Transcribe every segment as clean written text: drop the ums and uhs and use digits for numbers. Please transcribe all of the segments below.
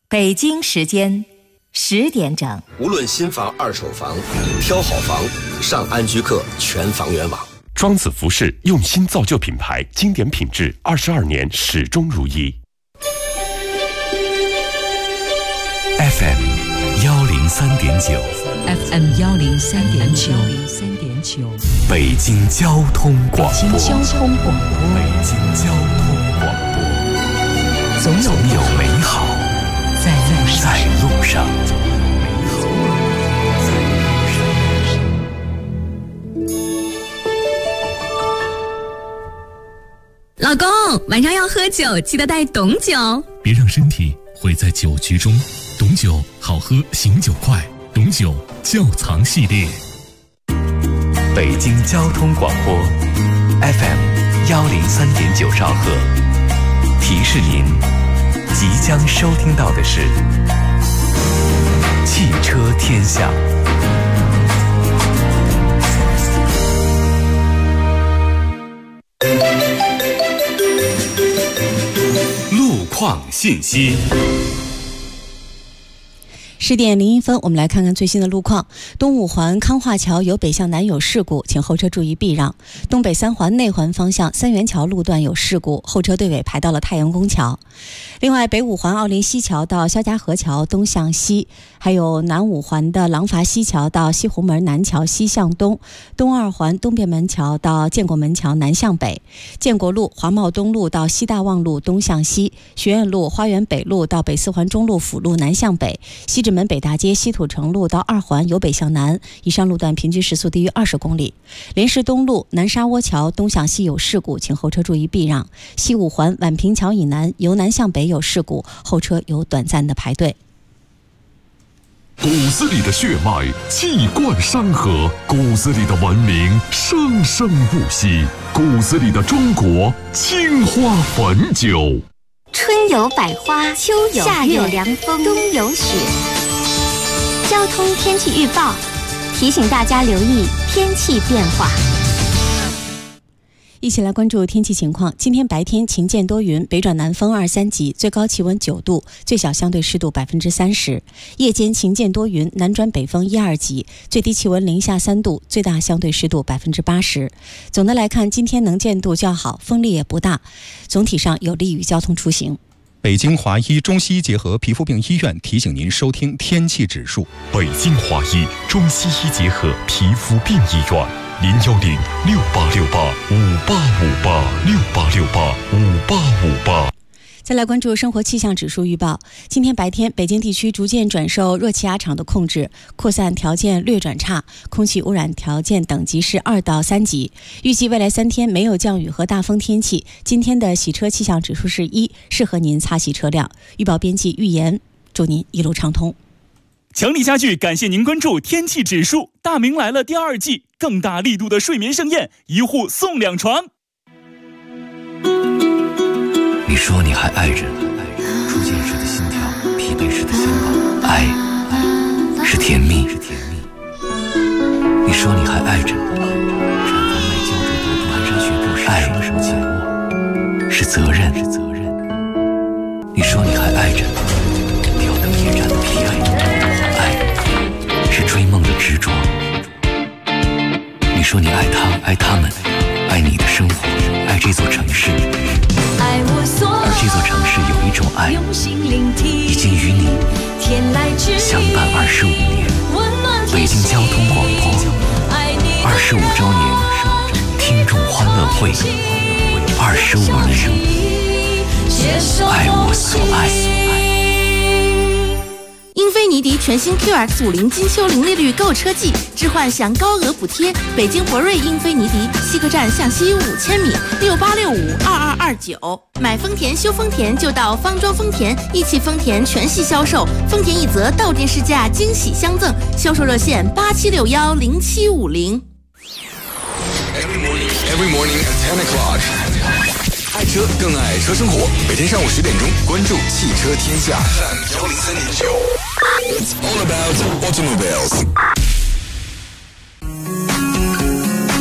北京时间10点整。 无论新房、二手房，挑好房，上安居客全房源网。 庄子服饰用心造就品牌，经典品质，22年始终如一。 FM 103.9 FM 103.9 北京交通广播。 北京交通广播。 北京交通广播。总有美好在路上。 老公，晚上要喝酒，记得带董酒， 别让身体毁在酒局中。董酒好喝，醒酒快。董酒窖藏系列。 北京交通广播 FM 103.9兆赫。提示您，即将收听到的是汽车天下。路况信息。 10点01分，我们来看看最新的路况。东五环康化桥由北向南有事故，请后车注意避让。东北三环内环方向三元桥路段有事故，后车队尾排到了太阳宫桥。另外，北五环奥林西桥到肖家河桥东向西，还有南五环的廊坊西桥到西红门南桥西向东，东二环东便门桥到建国门桥南向北，建国路华贸东路到西大望路东向西，学院路花园北路到北四环中路辅路南向北，西直门北大街西土城路到二环由北向南，以上路段平均时速低于20公里。莲市东路南沙窝桥东向西有事故，请后车注意避让。西五环宛平桥以南由南向北有事故，后车有短暂的排队。 骨子里的血脉气贯山河，骨子里的文明生生不息，骨子里的中国青花汾酒。 春有百花，秋有夏有凉风，冬有雪。交通天气预报提醒大家留意天气变化。 一起来关注天气情况。今天白天晴间多云，北转南风2、3级，最高气温9度，最小相对湿度30%。夜间晴间多云，南转北风1、2级，最低气温0下3度，最大相对湿度80%。总的来看，今天能见度较好，风力也不大，总体上有利于交通出行。 北京华医中西医结合皮肤病医院提醒您收听天气指数。 北京华医中西医结合皮肤病医院，010-6868-5858，6868-5858。 再来关注生活气象指数预报。今天白天，北京地区逐渐转受热气压场的控制，扩散条件略转差，空气污染条件等级是2到3级。预计未来3天没有降雨和大风天气。今天的洗车气象指数是1，适合您擦洗车辆。预报编辑预言，祝您一路畅通。 强力家具感谢您关注天气指数。大明来了第2季，更大力度的睡眠盛宴，1户送2床。 你说你还爱着，初见时的心跳，疲惫时的心跳，爱是甜蜜。你说你还爱着，缠绵麦胶着朵蹒跚学步时爱什么紧握，是责任。你说你还爱着，吊灯夜战的疲惫，爱是追梦的执着。你说你爱他，爱他们，爱你的生活，爱这座城市。而这座城市有一种爱，已经与你相伴25年。北京交通广播25周年听众欢乐会，25年，爱我所爱。 英菲尼迪全新 QX50金秋零利率购车季，置换享高额补贴。北京博瑞英菲尼迪西客站向西5000米，68652229。买丰田修丰田就到方庄丰田，一汽丰田全系销售，丰田一泽到店试驾惊喜相赠，销售热线87610750。 Every morning at 10 o'clock。爱车更爱车生活，每天上午10点钟，关注汽车天下。It's all about automobiles。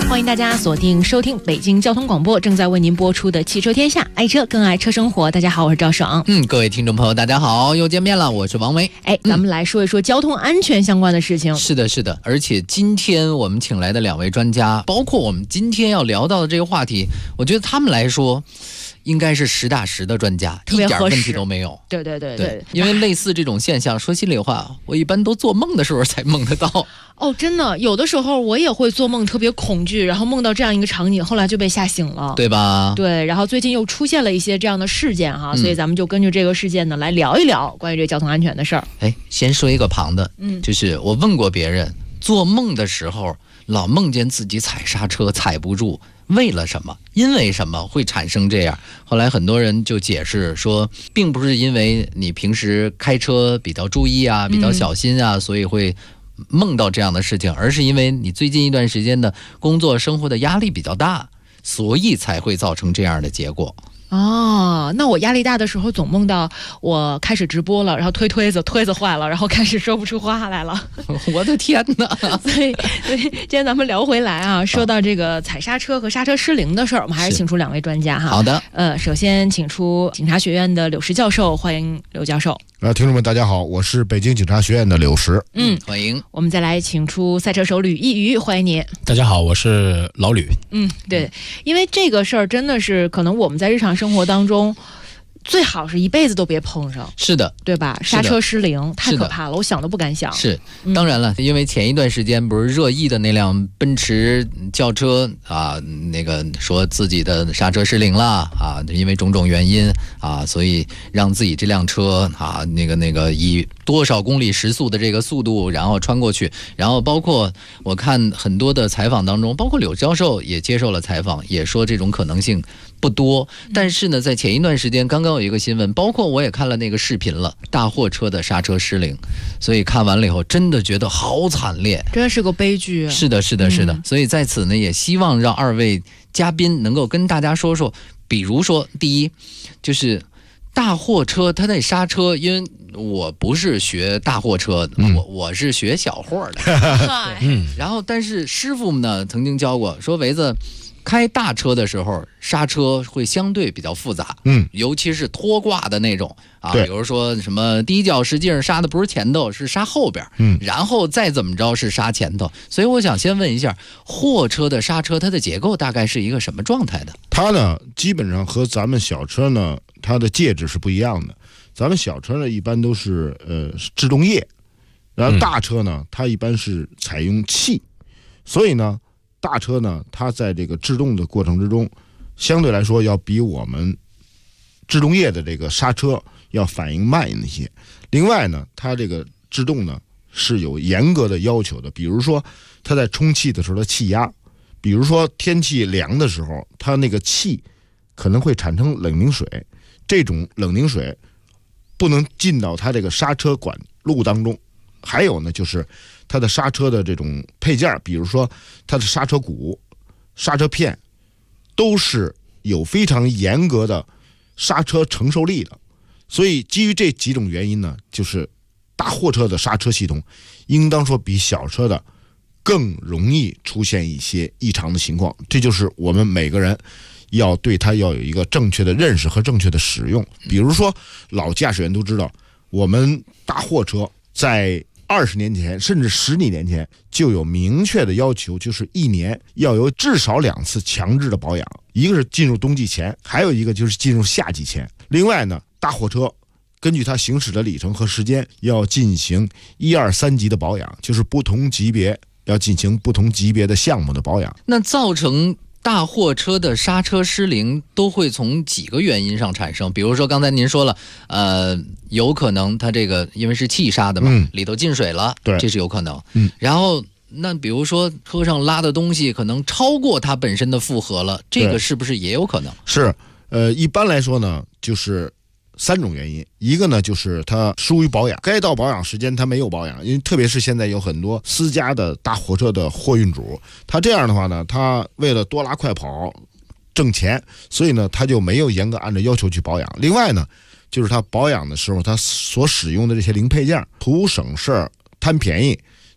欢迎大家锁定收听北京交通广播正在为您播出的汽车天下，爱车更爱车生活。大家好，我是赵爽。 各位听众朋友大家好，又见面了，我是王维。 咱们来说一说交通安全相关的事情。 是的，而且今天我们请来的2位专家，包括我们今天要聊到的这个话题，我觉得他们来说应该是实打实的专家，一点问题都没有。 对， 因为类似这种现象，说心里话，我一般都做梦的时候才梦得到。 真的，有的时候我也会做梦特别恐惧，然后梦到这样一个场景，后来就被吓醒了， 对吧？ 对，然后最近又出现了一些这样的事件哈，所以咱们就根据这个事件呢来聊一聊关于这个交通安全的事儿。 先说一个旁的，就是我问过别人，做梦的时候老梦见自己踩刹车踩不住，为了什么？因为什么会产生这样？后来很多人就解释说，并不是因为你平时开车比较注意啊，比较小心啊，所以会梦到这样的事情，而是因为你最近一段时间的工作生活的压力比较大，所以才会造成这样的结果。 那我压力大的时候总梦到我开始直播了，然后推子坏了，然后开始说不出话来了。 我的天哪！ 所以今天咱们聊回来啊，说到这个踩刹车和刹车失灵的事儿，我们还是请出2位专家哈。 好的， 首先请出警察学院的柳石教授，欢迎柳教授。 听众们大家好，我是北京警察学院的柳石。 欢迎。 我们再来请出赛车手吕一瑜，欢迎你。 大家好，我是老吕。 对，因为这个事儿真的是可能我们在日常生活当中最好是一辈子都别碰上。 是的， 对吧？刹车失灵太可怕了，我想都不敢想。 是，当然了，因为前一段时间不是热议的那辆奔驰轿车啊，那个说自己的刹车失灵了啊，因为种种原因啊，所以让自己这辆车啊，那个以多少公里时速的这个速度，然后穿过去，然后包括我看很多的采访当中，包括柳教授也接受了采访，也说这种可能性不多。但是呢，在前一段时间刚刚有一个新闻，包括我也看了那个视频了，大货车的刹车失灵，所以看完了以后真的觉得好惨烈， 真是个悲剧啊。 是的，所以在此呢，也希望让2位嘉宾能够跟大家说说，比如说第一就是大货车它得刹车，因为我不是学大货车的，我是学小货的。然后但是师傅们呢曾经教过，说维子开大车的时候刹车会相对比较复杂，尤其是拖挂的那种啊，比如说什么第一脚实际上刹的不是前头，是刹后边，然后再怎么着是刹前头。所以我想先问一下，货车的刹车它的结构大概是一个什么状态的？ 它呢基本上和咱们小车呢它的介质是不一样的。咱们小车呢一般都是制动液，然后大车呢它一般是采用气，所以呢大车呢它在这个制动的过程之中相对来说要比我们制动液的这个刹车要反应慢一些。另外呢它这个制动呢是有严格的要求的，比如说它在充气的时候的气压，比如说天气凉的时候它那个气可能会产生冷凝水，这种冷凝水不能进到它这个刹车管路当中。还有呢就是它的刹车的这种配件，比如说它的刹车鼓、刹车片都是有非常严格的刹车承受力的。所以基于这几种原因呢，就是大货车的刹车系统应当说比小车的更容易出现一些异常的情况。这就是我们每个人要对它要有一个正确的认识和正确的使用。比如说老驾驶员都知道，我们大货车在20年前甚至10几年前就有明确的要求，就是1年要有至少2次强制的保养，一个是进入冬季前，还有一个就是进入夏季前。另外呢，大货车根据它行驶的里程和时间要进行1、2、3级的保养，就是不同级别要进行不同级别的项目的保养。 那造成大货车的刹车失灵都会从几个原因上产生？比如说刚才您说了，有可能它这个因为是气刹的嘛，里头进水了，对，这是有可能。然后那比如说车上拉的东西可能超过它本身的负荷了，这个是不是也有可能？ 是，一般来说呢，就是3种原因。一个呢就是它疏于保养，该到保养时间它没有保养，因为特别是现在有很多私家的大货车的货运主，他这样的话呢，他为了多拉快跑挣钱，所以呢他就没有严格按照要求去保养。另外呢就是他保养的时候他所使用的这些零配件图省事贪便宜，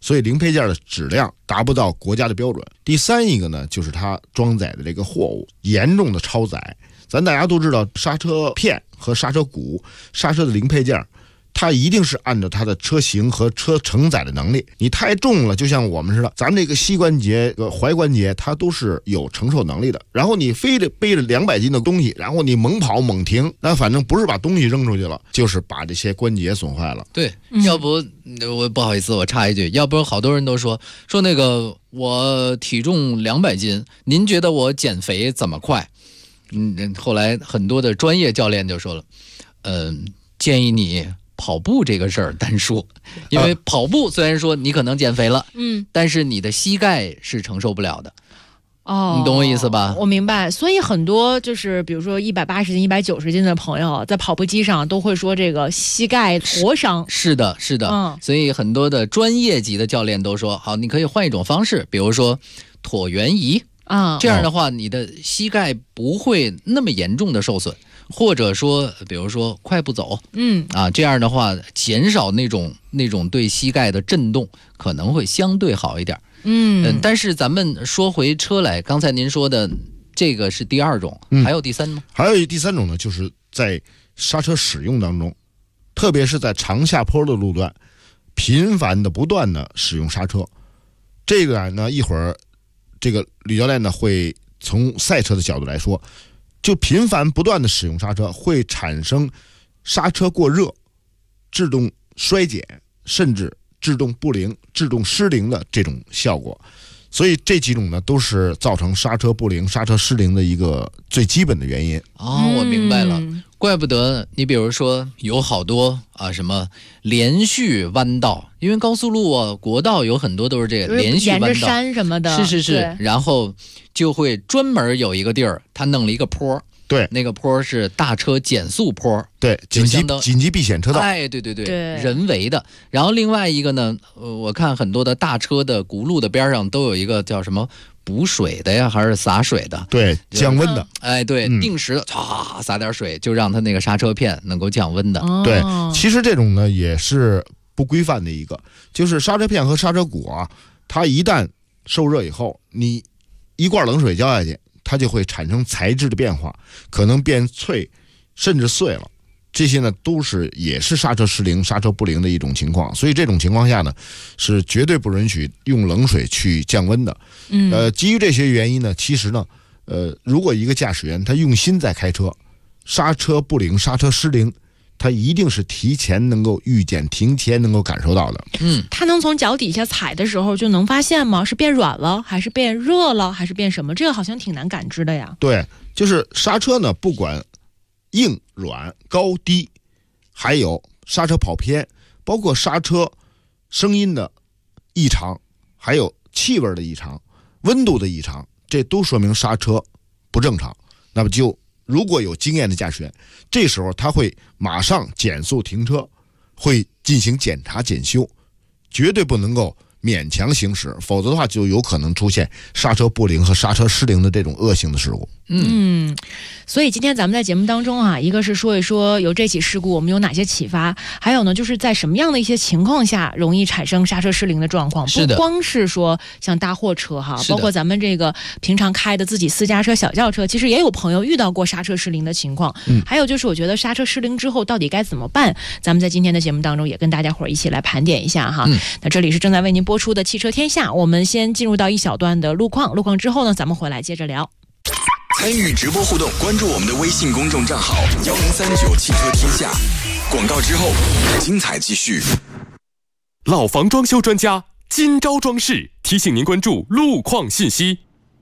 所以零配件的质量达不到国家的标准。第三一个呢，就是它装载的这个货物严重的超载。咱大家都知道，刹车片和刹车鼓、刹车的零配件，它一定是按照它的车型和车承载的能力。你太重了，就像我们似的，咱们这个膝关节、踝关节，它都是有承受能力的。然后你非得背着200斤的东西，然后你猛跑猛停，那反正不是把东西扔出去了，就是把这些关节损坏了。 对，要不我不好意思，我插一句，要不好多人都说那个我体重200斤，您觉得我减肥怎么快？后来很多的专业教练就说了，建议你跑步这个事儿单说，因为跑步虽然说你可能减肥了，但是你的膝盖是承受不了的。你懂我意思吧？ 我明白。所以很多就是比如说180斤、190斤的朋友在跑步机上都会说这个膝盖挫伤。 是的，所以很多的专业级的教练都说，好，你可以换一种方式，比如说椭圆仪。这样的话你的膝盖不会那么严重的受损，或者说比如说快步走，这样的话减少那种对膝盖的震动，可能会相对好一点。但是咱们说回车来，刚才您说的这个是第二种，还有第三吗？ 还有第三种呢，就是在刹车使用当中，特别是在长下坡的路段，频繁的不断的使用刹车。这个呢，一会儿这个吕教练呢会从赛车的角度来说，就频繁不断的使用刹车会产生刹车过热、制动衰减，甚至制动不灵、制动失灵的这种效果。所以这几种呢都是造成刹车不灵、刹车失灵的一个最基本的原因。 我明白了，怪不得你比如说有好多什么连续弯道，因为高速路国道有很多都是这个连续弯道， 沿着山什么的。 是，然后就会专门有一个地儿，他弄了一个坡。 对， 那个坡是大车减速坡， 对，紧急避险车道。 对，人为的。然后另外一个呢，我看很多的大车的轱辘的边上都有一个叫什么补水的呀，还是洒水的？ 对，降温的。 对，定时洒点水，就让它那个刹车片能够降温的。 对，其实这种呢也是不规范的一个，就是刹车片和刹车鼓它一旦受热以后，你一罐冷水浇下去，它就会产生材质的变化，可能变脆，甚至碎了。这些呢也是刹车失灵、刹车不灵的一种情况。所以这种情况下呢，是绝对不允许用冷水去降温的。基于这些原因呢，其实呢，如果一个驾驶员他用心在开车，刹车不灵、刹车失灵，他一定是提前能够预见、提前能够感受到的。 他能从脚底下踩的时候就能发现吗？是变软了，还是变热了，还是变什么？这个好像挺难感知的呀。 对，就是刹车呢，不管硬软高低，还有刹车跑偏，包括刹车声音的异常，还有气味的异常、温度的异常，这都说明刹车不正常。那么如果有经验的驾驶员，这时候他会马上减速停车，会进行检查检修，绝对不能够勉强行驶，否则的话就有可能出现刹车不灵和刹车失灵的这种恶性的事故。 所以今天咱们在节目当中一个是说一说由这起事故我们有哪些启发，还有呢就是在什么样的一些情况下容易产生刹车失灵的状况。不光是说像大货车包括咱们这个平常开的自己私家车、小轿车，其实也有朋友遇到过刹车失灵的情况。还有就是我觉得刹车失灵之后到底该怎么办，咱们在今天的节目当中也跟大家伙一起来盘点一下那这里是正在为您播出的汽车天下，我们先进入到一小段的路况之后呢，咱们回来接着聊。 参与直播互动，关注我们的微信公众账号1039汽车天下。广告之后，精彩继续。 老房装修专家今朝装饰提醒您关注路况信息。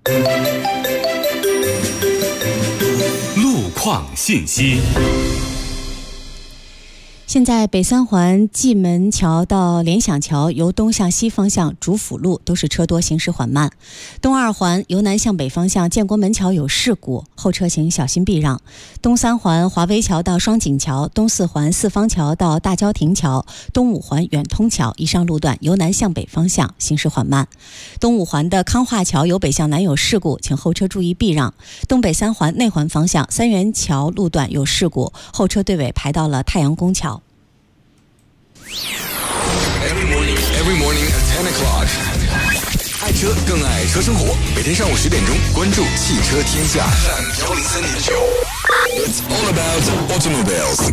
路况信息。 现在北三环蓟门桥到联想桥由东向西方向主辅路都是车多，行驶缓慢。东二环由南向北方向建国门桥有事故，后车请小心避让。东三环华威桥到双井桥，东四环四方桥到大郊亭桥，东五环远通桥以上路段由南向北方向行驶缓慢。东五环的康化桥由北向南有事故，请后车注意避让。东北三环内环方向三元桥路段有事故，后车队尾排到了太阳宫桥。 Every morning at 10 o'clock。爱车更爱车生活，每天上午10点钟，关注汽车天下 FM103.9。It's all about automobiles。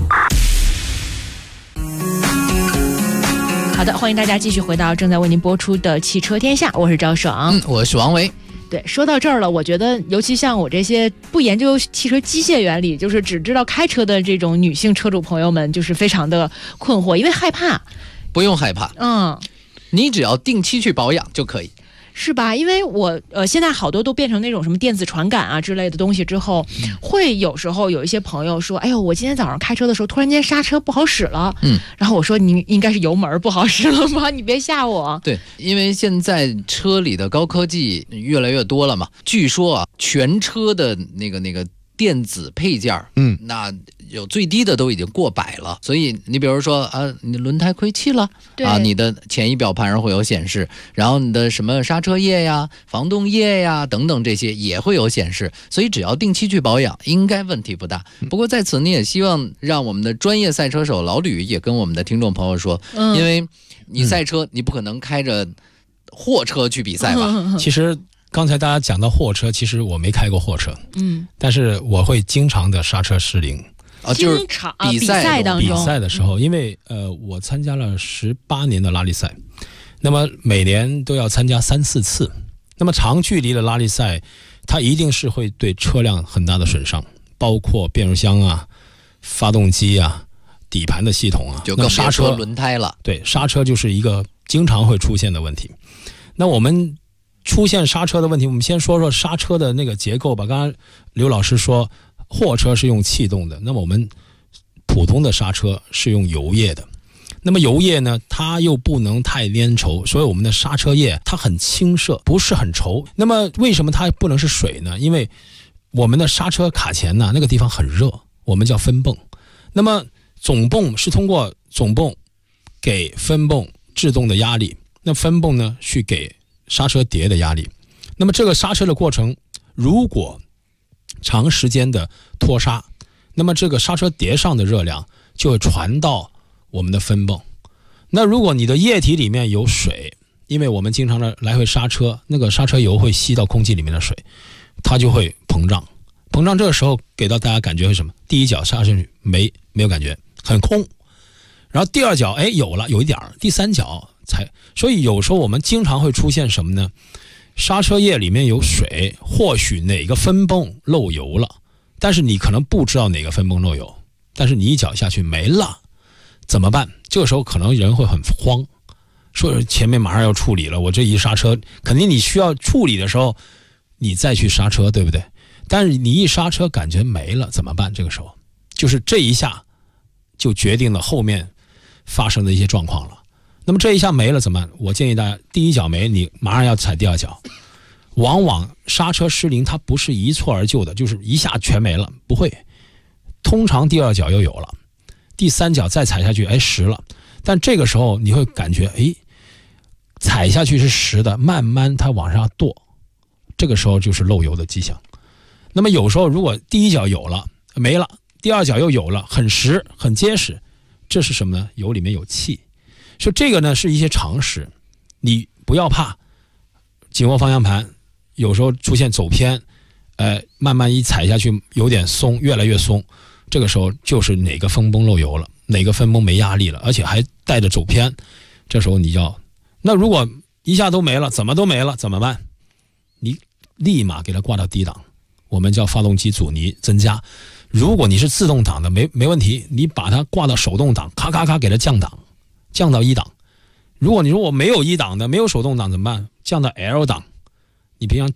好的，欢迎大家继续回到正在为您播出的汽车天下，我是赵爽， 我是王维。 对，说到这儿了，我觉得尤其像我这些不研究汽车机械原理，就是只知道开车的这种女性车主朋友们，就是非常的困惑，因为害怕。 不用害怕，你只要定期去保养就可以。 是吧？因为我现在好多都变成那种什么电子传感啊之类的东西之后，会有时候有一些朋友说：“哎呦，我今天早上开车的时候，突然间刹车不好使了。”然后我说：“你应该是油门不好使了吗？你别吓我。” 对，因为现在车里的高科技越来越多了嘛。据说啊，全车的那个电子配件，那有最低的都已经过100了。所以你比如说啊，你轮胎亏气了啊，你的前仪表盘上会有显示，然后你的什么刹车液呀、防冻液呀等等这些也会有显示。所以只要定期去保养，应该问题不大。不过在此你也希望让我们的专业赛车手老吕也跟我们的听众朋友说，因为你赛车你不可能开着货车去比赛吧？ 其实刚才大家讲到货车，其实我没开过货车，但是我会经常的刹车失灵。 就是比赛当中， 比赛的时候，因为我参加了18年的拉力赛，那么每年都要参加3、4次。那么长距离的拉力赛，它一定是会对车辆很大的损伤，包括变速箱啊、发动机啊、底盘的系统啊， 就更别说轮胎了。 对，刹车就是一个经常会出现的问题。那我们出现刹车的问题，我们先说说刹车的那个结构吧。刚刚刘老师说货车是用气动的，那么我们普通的刹车是用油液的。那么油液呢，它又不能太粘稠，所以我们的刹车液它很清澈，不是很稠。那么为什么它不能是水呢？因为我们的刹车卡钳呢，那个地方很热，我们叫分泵。那么总泵是通过总泵给分泵制动的压力，那分泵呢去给刹车碟的压力。那么这个刹车的过程，如果长时间的拖刹，那么这个刹车碟上的热量就会传到我们的分泵。那如果你的液体里面有水，因为我们经常的来回刹车，那个刹车油会吸到空气里面的水，它就会膨胀。膨胀这个时候给到大家感觉是什么？第一脚刹进去没有感觉，很空。然后第二脚有一点，第三脚才。所以有时候我们经常会出现什么呢？刹车液里面有水，或许哪个分泵漏油了，但是你可能不知道哪个分泵漏油，但是你一脚下去没了，怎么办？这个时候可能人会很慌，说前面马上要处理了，我这一刹车，肯定你需要处理的时候你再去刹车，对不对？但是你一刹车感觉没了怎么办？这个时候就是这一下就决定了后面发生的一些状况了。那么这一下没了怎么办？我建议大家，第一脚没，你马上要踩第二脚。往往刹车失灵它不是一蹴而就的，就是一下全没了，不会。通常第二脚又有了，第三脚再踩下去，实了。但这个时候你会感觉，踩下去是实的，慢慢它往上跺，这个时候就是漏油的迹象。那么有时候如果第一脚有了没了，第二脚又有了，很实很结实，这是什么呢？油里面有气。所以这个呢是一些常识，你不要怕紧握方向盘，有时候出现走偏，慢慢一踩下去有点松，越来越松，这个时候就是哪个分泵漏油了，哪个分泵没压力了，而且还带着走偏，这时候你要，那如果一下都没了，怎么都没了怎么办？你立马给它挂到低档，我们叫发动机阻尼增加。如果你是自动挡的没问题，你把它挂到手动挡，咔咔咔给它降档，降到1档。如果你说我没有1档的，没有手动挡怎么办？降到 L 档，你平常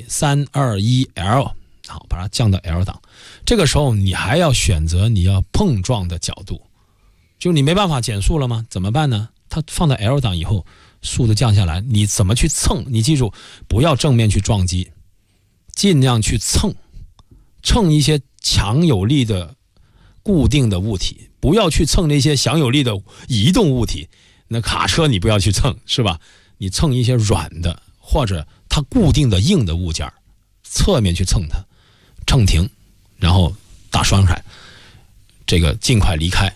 D321L， 好，把它降到 L 档。这个时候你还要选择你要碰撞的角度，就你没办法减速了吗？怎么办呢？它放到 L 档以后，速度降下来，你怎么去蹭？你记住，不要正面去撞击，尽量去蹭一些强有力的固定的物体，不要去蹭那些强有力的移动物体。那卡车你不要去蹭，是吧？你蹭一些软的或者它固定的硬的物件，侧面去蹭它，蹭停，然后打双闪，这个尽快离开，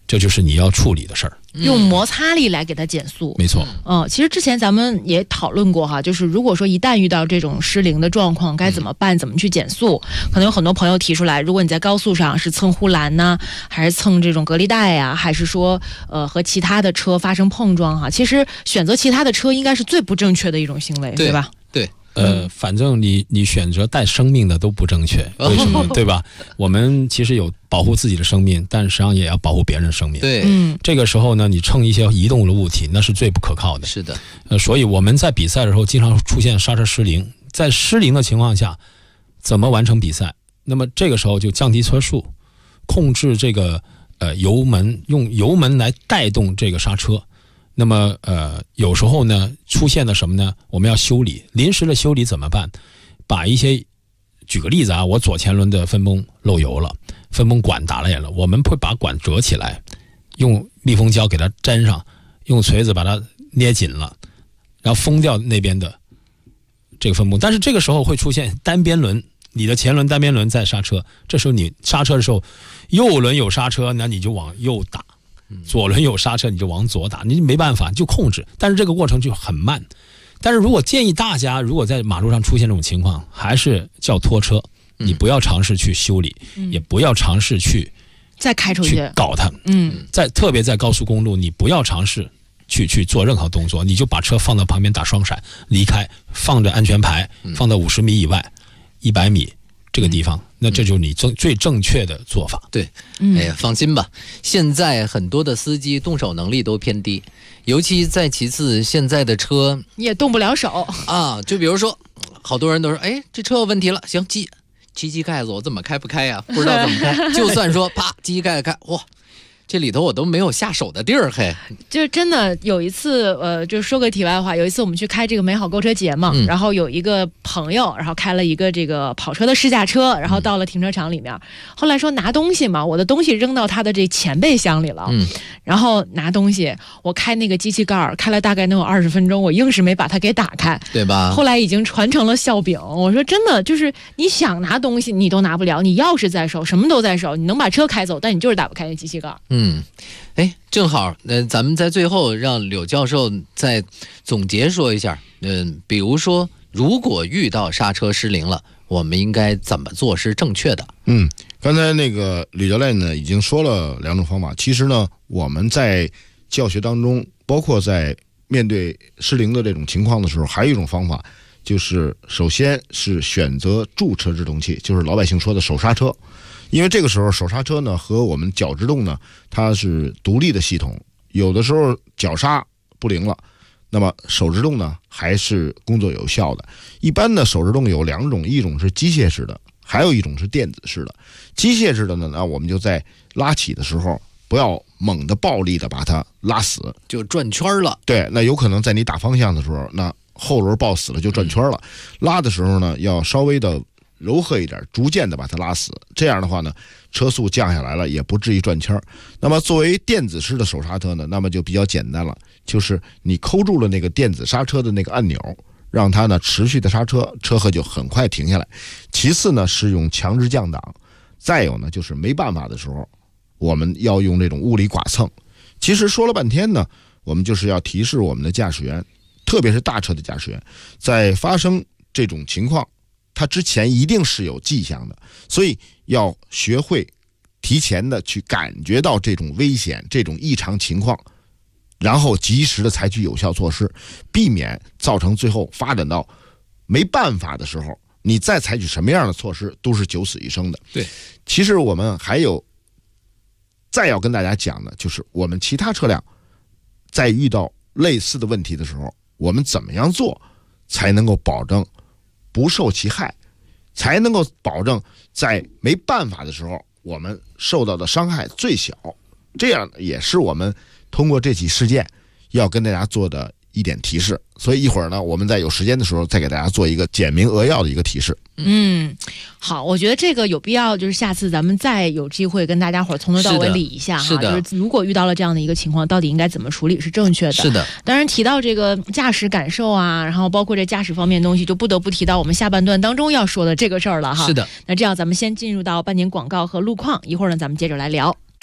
这就是你要处理的事儿。 用摩擦力来给它减速， 没错。 其实之前咱们也讨论过哈，就是如果说一旦遇到这种失灵的状况，该怎么办？怎么去减速？可能有很多朋友提出来，如果你在高速上是蹭护栏呢，还是蹭这种隔离带呀，还是说和其他的车发生碰撞哈？其实选择其他的车应该是最不正确的一种行为，对吧？ 对。 反正你选择带生命的都不正确，为什么？对吧？我们其实有保护自己的生命，但实际上也要保护别人的生命。 对， 这个时候呢，你蹭一些移动的物体，那是最不可靠的。 是的。 所以我们在比赛的时候经常出现刹车失灵，在失灵的情况下，怎么完成比赛？那么这个时候就降低车速，控制这个油门，用油门来带动这个刹车。那么有时候呢出现了什么呢？我们要修理，临时的修理怎么办？把一些，举个例子啊，我左前轮的分泵漏油了，分泵管打裂了，我们会把管折起来，用密封胶给它粘上，用锤子把它捏紧了，然后封掉那边的这个分泵。但是这个时候会出现单边轮，你的前轮单边轮在刹车，这时候你刹车的时候，右轮有刹车，那你就往右打。左轮有刹车你就往左打，你没办法就控制，但是这个过程就很慢。但是如果建议大家，如果在马路上出现这种情况，还是叫拖车，你不要尝试去修理，也不要尝试去再开出去搞它。特别在高速公路，你不要尝试去做任何动作，你就把车放到旁边打双闪离开，放着安全牌，放到50米以外100米这个地方，那这就是你最正确的做法。 对，哎呀，放心吧，现在很多的司机动手能力都偏低，尤其再其次，现在的车你也动不了手啊。就比如说，好多人都说，哎，这车有问题了，行，机器盖子我怎么开不开呀？不知道怎么开。就算说啪，机器盖子开，哇，这里头我都没有下手的地儿，嘿。 就真的有一次，就说个题外话，有一次我们去开这个美好购车节嘛，然后有一个朋友，然后开了一个这个跑车的试驾车，然后到了停车场里面，后来说拿东西嘛，我的东西扔到他的这前备箱里了，然后拿东西，我开那个机器盖开了大概能有20分钟，我硬是没把它给打开， 对吧？ 后来已经传成了笑柄。我说真的，就是你想拿东西你都拿不了，你钥匙在手，什么都在手，你能把车开走，但你就是打不开那机器盖。 正好，咱们在最后让柳教授再总结说一下，比如说，如果遇到刹车失灵了，我们应该怎么做是正确的？ 刚才那个吕教练呢已经说了2种方法。其实呢，我们在教学当中，包括在面对失灵的这种情况的时候，还有一种方法，就是首先是选择驻车制动器，就是老百姓说的手刹车。因为这个时候手刹车呢和我们脚制动呢它是独立的系统，有的时候脚刹不灵了，那么手制动呢还是工作有效的。一般的手制动有2种，一种是机械式的，还有一种是电子式的。机械式的呢，那我们就在拉起的时候不要猛的暴力的把它拉死， 就转圈了。 对，那有可能在你打方向的时候，那后轮抱死了就转圈了。拉的时候呢要稍微的柔和一点，逐渐的把它拉死，这样的话呢车速降下来了，也不至于转圈。那么作为电子式的手刹车呢，那么就比较简单了，就是你扣住了那个电子刹车的那个按钮，让它呢持续的刹车，车荷就很快停下来。其次呢是用强制降档，再有呢就是没办法的时候，我们要用这种物理剐蹭。其实说了半天呢，我们就是要提示我们的驾驶员，特别是大车的驾驶员，在发生这种情况它之前一定是有迹象的，所以要学会提前的去感觉到这种危险、这种异常情况，然后及时的采取有效措施，避免造成最后发展到没办法的时候，你再采取什么样的措施都是九死一生的。 对， 其实我们还有再要跟大家讲的，就是我们其他车辆在遇到类似的问题的时候，我们怎么样做才能够保证不受其害，才能够保证在没办法的时候我们受到的伤害最小。这样也是我们通过这起事件要跟大家做的一点提示。所以一会儿呢，我们在有时间的时候再给大家做一个简明扼要的一个提示。 好，我觉得这个有必要，就是下次咱们再有机会跟大家伙从头到尾理一下哈，就是如果遇到了这样的一个情况，到底应该怎么处理是正确的。 是的， 当然提到这个驾驶感受啊，然后包括这驾驶方面的东西，就不得不提到我们下半段当中要说的这个事儿了哈。 是的， 那这样咱们先进入到半年广告和路况，一会儿呢咱们接着来聊。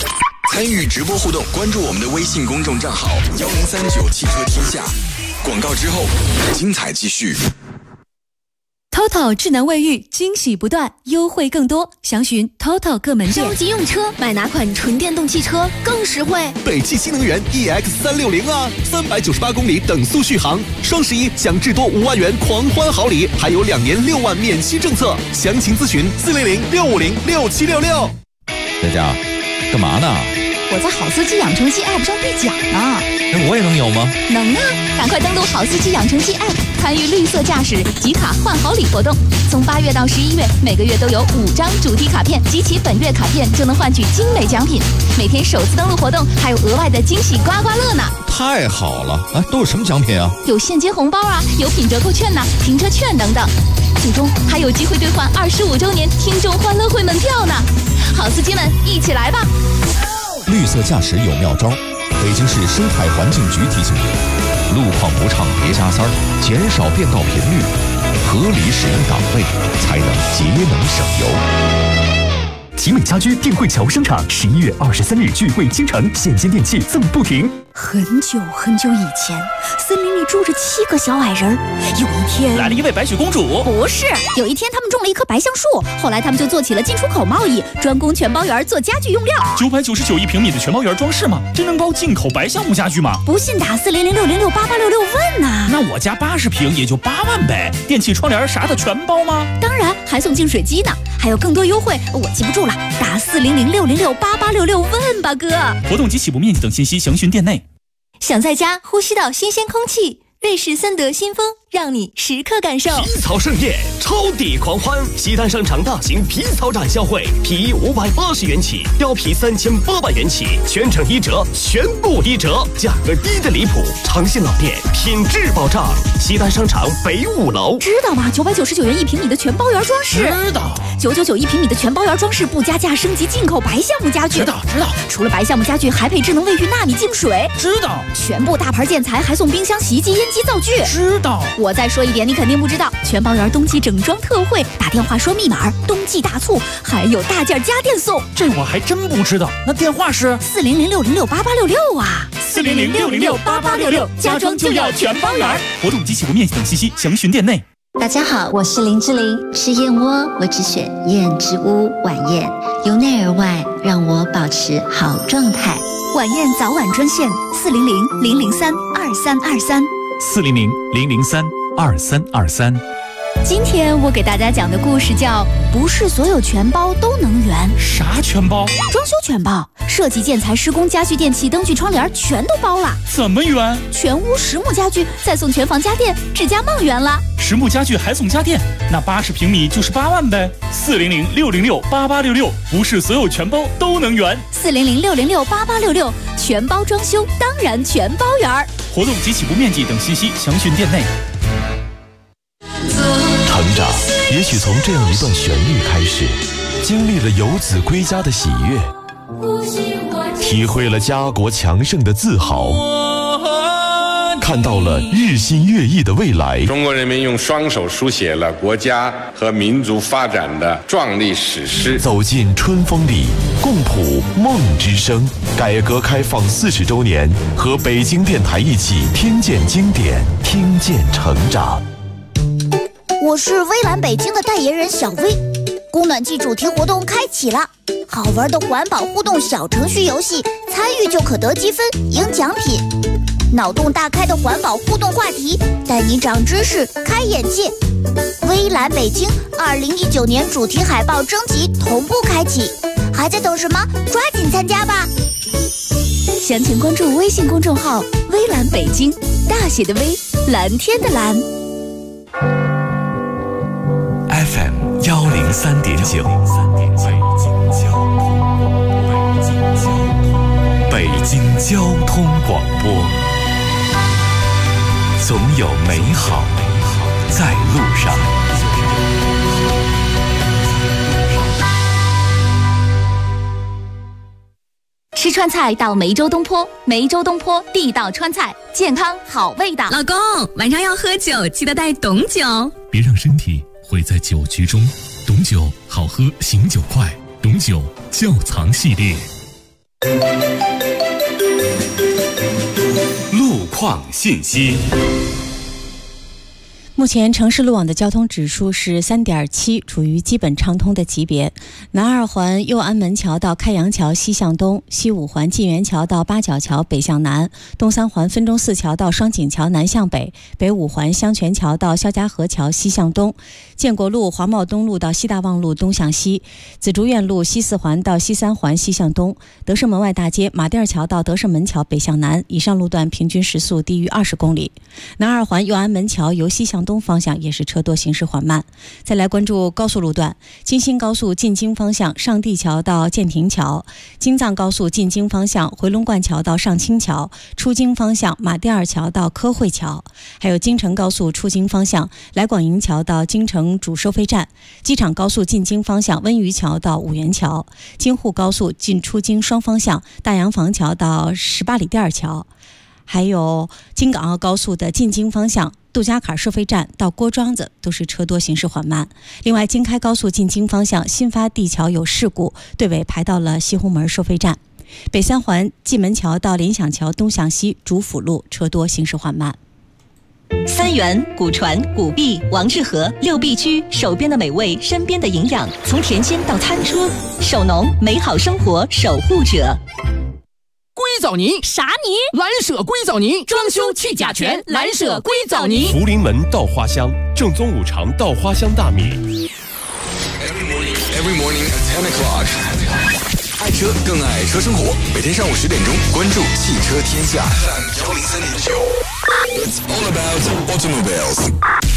参与直播互动，关注我们的微信公众账号1039汽车天下。广告之后，精彩继续。 TOTO 智能卫浴，惊喜不断，优惠更多，详询 TOTO 各门店。 着急用车，买哪款纯电动汽车更实惠？ 北汽新能源 EX360啊，398公里等速续航，双11享至多5万元狂欢好礼，还有2年6万免息政策，详情咨询400-650-6766。 佳佳，干嘛呢？ 我在好司机养成系 App 上兑奖呢。 那我也能有吗？ 能啊！赶快登录好司机养成系 App， 参与绿色驾驶集卡换好礼活动。从8月到11月，每个月都有5张主题卡片，集齐本月卡片就能换取精美奖品。每天首次登录活动还有额外的惊喜刮刮乐呢！ 太好了！啊，都有什么奖品啊？ 有现金红包啊，有品折扣券呐，停车券等等。最终还有机会兑换25周年听众欢乐会门票呢！好司机们，一起来吧！ 绿色驾驶有妙招，北京市生态环境局提醒您：路况不畅别加塞儿，减少变道频率，合理使用档位，才能节能省油。 集美家居定慧桥商场11月23日聚会倾城，现金电器赠不停。 很久很久以前，森林里住着7个小矮人。有一天， 来了一位白雪公主。 不是，有一天他们种了一棵白橡树，后来他们就做起了进出口贸易，专攻全包园做家具用料。 999一平米的全包园装饰吗？真能包进口白橡木家具吗？ 不信打400-606-8866问呐。 那我家80平也就8万呗，电器窗帘啥的全包吗？ 当然，还送净水机呢，还有更多优惠，我记不住了，打400-606-8866问吧，哥。 活动及起步面积等信息详询店内。 想在家呼吸到新鲜空气，瑞士森德新风让你时刻感受。 皮草盛宴，超抵狂欢！西单商场大型皮草展销会，皮衣580元起，貂皮3800元起，全程1折，全部1折，价格低的离谱。长信老店，品质保障。西单商场北5楼。 知道吗？999元一平米的全包园装饰。 知道。 999一平米的全包园装饰不加价升级进口白橡木家具。 知道。 除了白橡木家具，还配智能卫浴纳米净水。 知道。 全部大牌建材还送冰箱、洗衣机、烟机、灶具。 知道。 我再说一点，你肯定不知道，全包园冬季整装特惠，打电话说密码，冬季大促，还有大件家电送。 这我还真不知道，那电话是 400-606-8866啊 ，400-606-8866，家装就要全包园。活动及起步面积等信息详询店内。 大家好，我是林志玲。吃燕窝，我只选燕之屋晚宴，由内而外让我保持好状态。 晚宴早晚专线400-003-2323。 400-003-2323。 今天我给大家讲的故事叫不是所有全包都能圆。 啥全包？ 装修全包，设计、建材、施工、家具、电器、灯具、窗帘全都包了。 怎么圆？ 全屋实木家具，再送全房家电，指甲梦圆了。 实木家具还送家电，那80平米就是8万呗。400-606-8866，不是所有全包都能圆。 400-606-8866，全包装修当然全包圆。 活动及起步面积等信息详询店内。 成长也许从这样一段旋律开始，经历了游子归家的喜悦，体会了家国强盛的自豪，看到了日新月异的未来。 中国人民用双手书写了国家和民族发展的壮丽史诗。 走进春风里，共谱梦之声。改革开放40周年，和北京电台一起听见经典，听见成长。 我是微蓝北京的代言人小薇，供暖季主题活动开启了，好玩的环保互动小程序游戏，参与就可得积分赢奖品，脑洞大开的环保互动话题，带你长知识开眼界。微蓝北京2019年主题海报征集同步开启，还在等什么？抓紧参加吧！详情关注微信公众号微蓝北京，大写的微，蓝天的蓝。 FM 103.9，北京交通广播，总有美好在路上。 吃川菜到梅州东坡，梅州东坡地道川菜，健康好味道。 老公，晚上要喝酒，记得带董酒。 别让身体毁在酒局中，董酒好喝，醒酒快，董酒窖藏系列。 创信息。 目前城市路网的交通指数是3.7，处于基本畅通的级别。南二环右安门桥到开阳桥西向东，西五环晋源桥到八角桥北向南，东三环分钟寺桥到双井桥南向北，北五环香泉桥到肖家河桥西向东，建国路华贸东路到西大望路东向西，紫竹院路西四环到西三环西向东，德胜门外大街马甸桥到德胜门桥北向南，以上路段平均时速低于20公里。南二环右安门桥由西向东方向也是车多，行驶缓慢。再来关注高速路段，京新高速进京方向上地桥到建亭桥，京藏高速进京方向回龙观桥到上清桥，出京方向马甸二桥到科汇桥，还有京承高速出京方向来广营桥到京承主收费站，机场高速进京方向温榆桥到五原桥，京沪高速进出京双方向大洋房桥到18里店桥，还有京港澳高速的进京方向杜家坎收费站到郭庄子都是车多，行驶缓慢。另外，京开高速进京方向新发地桥有事故，队尾排到了西红门收费站。北三环蓟门桥到联想桥东向西主辅路车多，行驶缓慢。 三元、古传、古币、王致和6必居，手边的美味，身边的营养，从甜心到餐车，手农美好生活守护者。 硅藻泥啥泥？ 蓝舍硅藻泥，装修去甲醛，蓝舍硅藻泥。 福临门稻花香，正宗五常稻花香大米。 Every morning at 10 o'clock。爱车更爱车生活，每天上午10点钟，关注汽车天下。103.9 It's all about automobiles。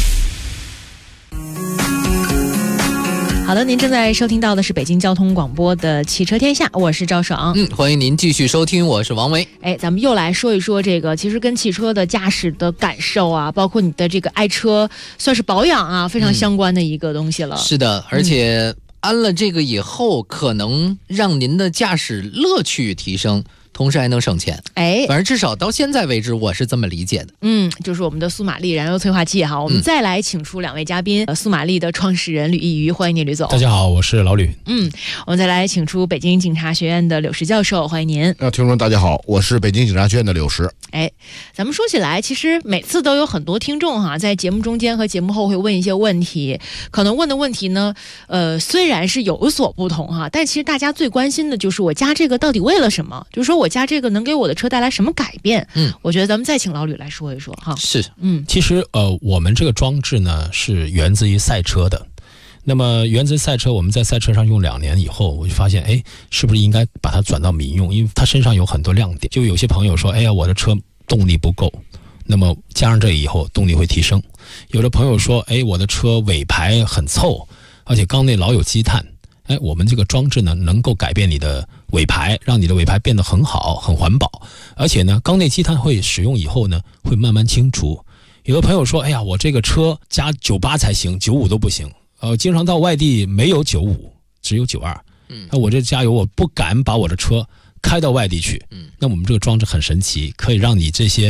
好的，您正在收听到的是北京交通广播的汽车天下，我是赵爽。 欢迎您继续收听，我是王维。 咱们又来说一说这个，其实跟汽车的驾驶的感受啊，包括你的这个爱车算是保养啊，非常相关的一个东西了。 是的，而且安了这个以后，可能让您的驾驶乐趣提升，同时还能省钱。反正至少到现在为止，我是这么理解的。 就是我们的苏玛丽燃油催化器哈。我们再来请出2位嘉宾，苏玛丽的创始人吕一瑜，欢迎你吕总。 大家好，我是老吕。 我们再来请出北京警察学院的柳石教授，欢迎您。 听众们大家好，我是北京警察学院的柳石。 咱们说起来，其实每次都有很多听众哈，在节目中间和节目后会问一些问题，可能问的问题呢，虽然是有所不同哈，但其实大家最关心的就是我加这个到底为了什么？就是说我加这个能给我的车带来什么改变？我觉得咱们再请老吕来说一说哈。 是， 其实我们这个装置呢是源自于赛车的。那么源自赛车，我们在赛车上用2年以后，我就发现，是不是应该把它转到民用？因为它身上有很多亮点。就有些朋友说，我的车动力不够，那么加上这以后动力会提升。有的朋友说，我的车尾排很凑，而且缸内老有积碳。我们这个装置呢，能够改变你的尾排，让你的尾排变得很好、很环保。而且呢，缸内积碳会使用以后呢，会慢慢清除。有的朋友说，我这个车加98才行，95都不行。经常到外地没有95，只有92。那我这加油，我不敢把我的车开到外地去。那我们这个装置很神奇，可以让你这些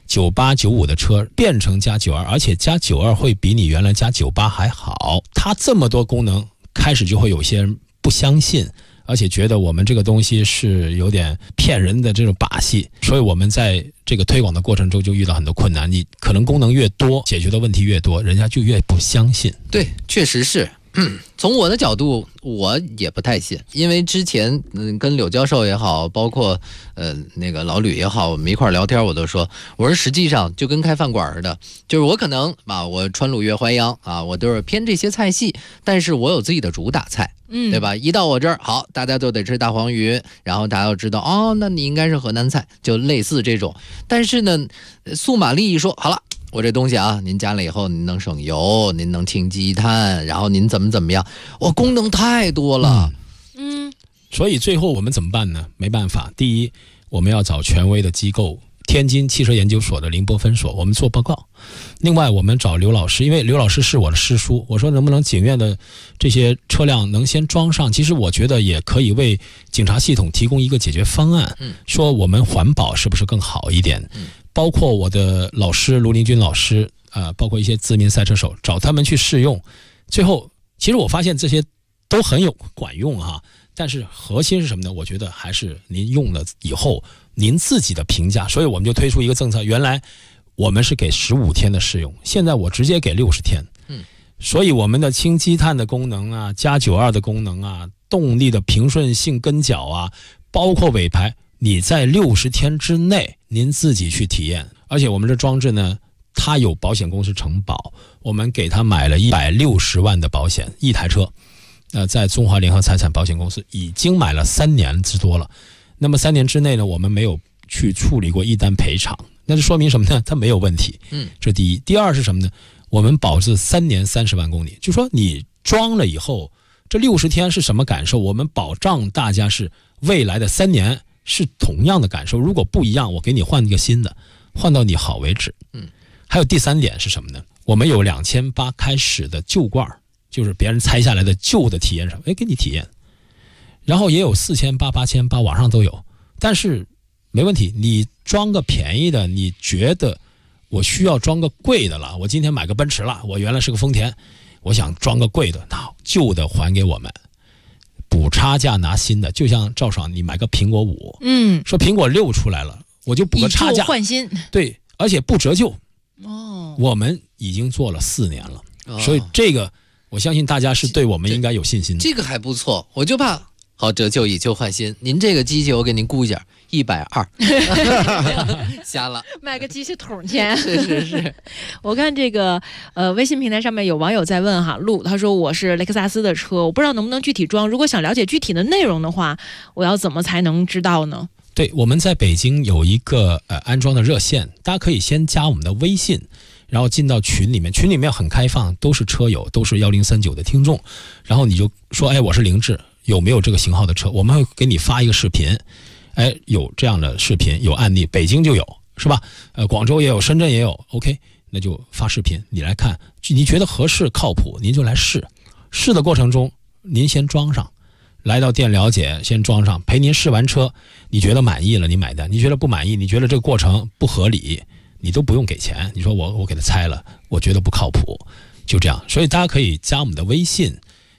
98、95的车变成加92，而且加92会比你原来加98还好。它这么多功能，开始就会有些人不相信，而且觉得我们这个东西是有点骗人的这种把戏，所以我们在这个推广的过程中就遇到很多困难。你可能功能越多，解决的问题越多，人家就越不相信。 对，确实是。从我的角度，我也不太信，因为之前跟柳教授也好，包括那个老吕也好，我们一块聊天，我都说，我说实际上就跟开饭馆似的，就是我可能我川鲁粤淮扬啊，我都是偏这些菜系，但是我有自己的主打菜。对吧？一到我这儿，好，大家都得吃大黄鱼，然后大家都知道，那你应该是河南菜，就类似这种。但是呢，苏玛丽一说，好了，我这东西啊，您加了以后，您能省油，您能清积碳，然后您怎么样，功能太多了。 所以最后我们怎么办呢？没办法，第一，我们要找权威的机构。天津汽车研究所的宁波分所，我们做报告。另外，我们找刘老师，因为刘老师是我的师叔，我说能不能警院的这些车辆能先装上？其实我觉得也可以为警察系统提供一个解决方案，说我们环保是不是更好一点？包括我的老师卢林军老师，包括一些自民赛车手，找他们去试用。最后，其实我发现这些都很有管用哈。 但是核心是什么呢？我觉得还是您用了以后您自己的评价，所以我们就推出一个政策，原来我们是给15天的试用，现在我直接给60天。所以我们的轻积碳的功能啊，加92的功能啊，动力的平顺性跟脚啊，包括尾排，你在60天之内您自己去体验。而且我们这装置呢，它有保险公司承保，我们给他买了160万的保险，一台车。在中华联合财产保险公司已经买了3年之多了。那么3年之内呢，我们没有去处理过一单赔偿，那就说明什么呢？它没有问题。这第一。第二是什么呢？我们保质3年30万公里，就说你装了以后，这60天是什么感受？我们保障大家是未来的3年是同样的感受，如果不一样，我给你换一个新的，换到你好为止。还有第3点是什么呢？我们有2800开始的旧罐，就是别人拆下来的旧的体验上，给你体验。然后也有4800、8800，网上都有。但是没问题，你装个便宜的，你觉得我需要装个贵的了，我今天买个奔驰了，我原来是个丰田，我想装个贵的，那旧的还给我们，补差价拿新的。就像赵爽你买个苹果5，说苹果6出来了，我就补个差价， 以旧换新。 对，而且不折旧。我们已经做了4年了，所以这个我相信大家是对我们应该有信心的。 这个还不错，我就怕好折旧以旧换新。您这个机器我给您估一下，120，瞎了， 买个机器桶钱。 是。 我看这个微信平台上面有网友在问哈，陆他说我是雷克萨斯的车，我不知道能不能具体装，如果想了解具体的内容的话，我要怎么才能知道呢？ 对，我们在北京有一个安装的热线，大家可以先加我们的微信，然后进到群里面，群里面很开放，都是车友，都是1039的听众，然后你就说，我是凌志，有没有这个型号的车？我们会给你发一个视频，有这样的视频，有案例，北京就有，是吧？广州也有，深圳也有 ，OK， 那就发视频，你来看，你觉得合适靠谱，您就来试。试的过程中，您先装上。来到店了解，先装上，陪您试完车，你觉得满意了，你买单；你觉得不满意，你觉得这个过程不合理，你都不用给钱。你说我给他拆了，我觉得不靠谱，就这样。所以大家可以加我们的微信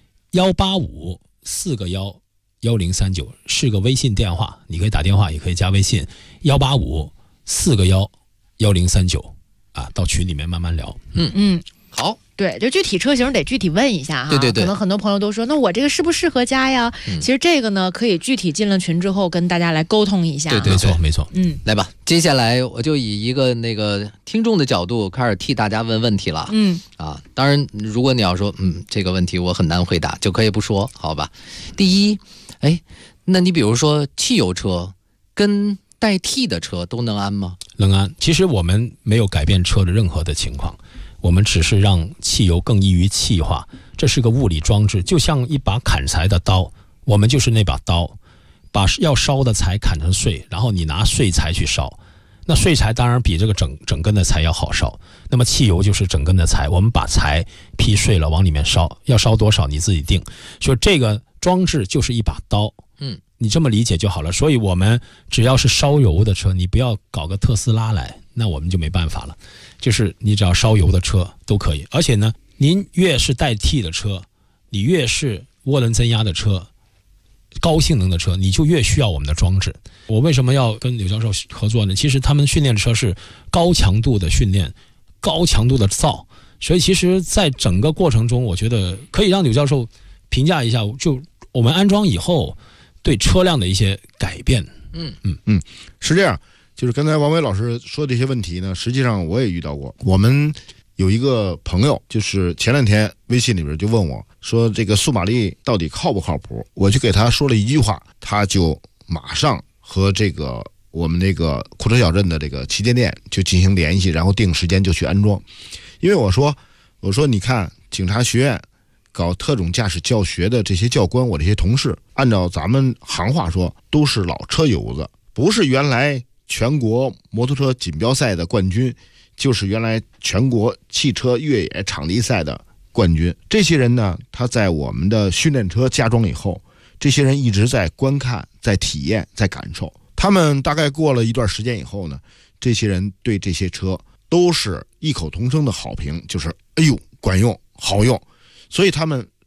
185-4个1 1039，是个微信电话，你可以打电话，也可以加微信185-4个1 1039啊，到群里面慢慢聊。 好。 对，就具体车型得具体问一下哈。 对。 可能很多朋友都说，那我这个适不适合加呀？其实这个呢，可以具体进了群之后跟大家来沟通一下。 对， 没错。 来吧，接下来我就以一个那个听众的角度开始替大家问问题了。当然，如果你要说这个问题我很难回答，就可以不说，好吧？第一，那你比如说汽油车跟代替的车都能安吗？ 能安。其实我们没有改变车的任何的情况。我们只是让汽油更易于气化，这是个物理装置，就像一把砍柴的刀，我们就是那把刀，把要烧的柴砍成碎，然后你拿碎柴去烧，那碎柴当然比这个整根的柴要好烧，那么汽油就是整根的柴，我们把柴劈碎了往里面烧，要烧多少你自己定，所以这个装置就是一把刀，你这么理解就好了。所以我们只要是烧油的车，你不要搞个特斯拉来，那我们就没办法了，就是你只要烧油的车都可以。而且呢，您越是代替的车，你越是涡轮增压的车，高性能的车，你就越需要我们的装置。我为什么要跟柳教授合作呢？其实他们训练的车是高强度的训练，高强度的造，所以其实在整个过程中，我觉得可以让柳教授评价一下，就我们安装以后对车辆的一些改变。 是这样，就是刚才王伟老师说的这些问题呢，实际上我也遇到过。我们有一个朋友，就是前2天微信里边就问我说，这个速马力到底靠不靠谱？我就给他说了一句话，他就马上和这个我们那个库车小镇的这个旗舰店就进行联系，然后定时间就去安装。因为我说你看警察学院搞特种驾驶教学的这些教官，我这些同事，按照咱们行话说，都是老车油子，不是原来全国摩托车锦标赛的冠军，就是原来全国汽车越野场地赛的冠军。这些人呢，他在我们的训练车加装以后，这些人一直在观看，在体验，在感受。他们大概过了一段时间以后呢，这些人对这些车都是异口同声的好评，就是哎呦管用好用。所以他们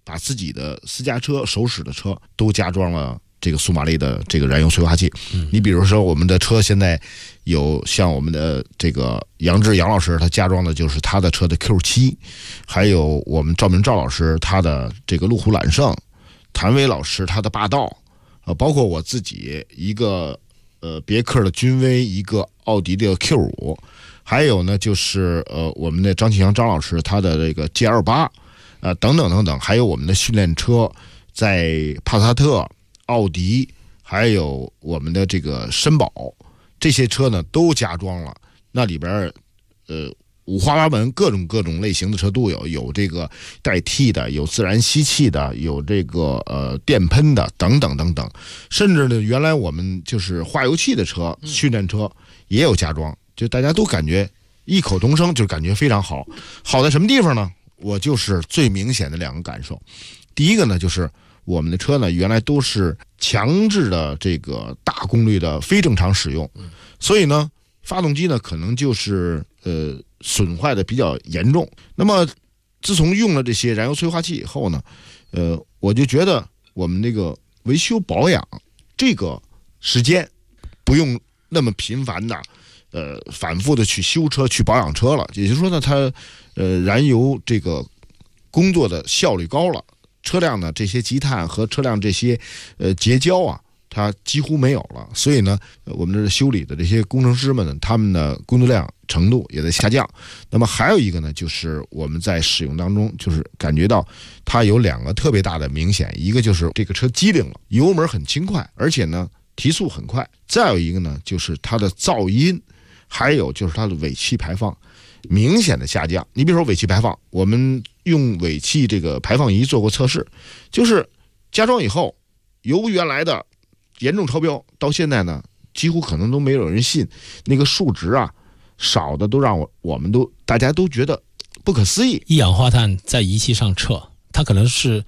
把自己的私家车、手使的车都加装了这个苏马力的这个燃油催化器。你比如说我们的车现在有像我们的这个杨志杨老师，他加装的就是他的车的 Q7， 还有我们赵明赵老师他的这个路虎揽胜，谭威老师他的霸道，包括我自己一个别克的君威，一个奥迪的 Q5， 还有呢就是我们的张庆阳张老师他的这个 G28，等等等等，还有我们的训练车在帕萨特、奥迪，还有我们的这个绅宝，这些车呢都加装了。那里边五花八门，各种类型的车都有，有这个带 T 的，有自然吸气的，有这个电喷的，等等等等。甚至呢，原来我们就是化油器的车、训练车也有加装，就大家都感觉异口同声，就感觉非常好。好在什么地方呢？我就是最明显的两个感受。第一个呢，就是我们的车呢原来都是强制的这个大功率的非正常使用，所以呢发动机呢可能就是损坏的比较严重。那么自从用了这些燃油催化器以后呢，我就觉得我们那个维修保养这个时间不用那么频繁的反复的去修车去保养车了。也就是说呢，它燃油这个工作的效率高了，车辆呢这些积碳和车辆这些结胶啊，它几乎没有了。所以呢，我们这修理的这些工程师们呢，他们的工作量程度也在下降。那么还有一个呢，就是我们在使用当中，就是感觉到它有两个特别大的明显，一个就是这个车机灵了，油门很轻快，而且呢提速很快。再有一个呢，就是它的噪音，还有就是它的尾气排放明显的下降。你比如说尾气排放，我们用尾气这个排放仪做过测试，就是加装以后，由原来的严重超标，到现在呢，几乎可能都没有人信，那个数值啊，少的都让我们都大家都觉得不可思议。 一氧化碳在仪器上测，它可能是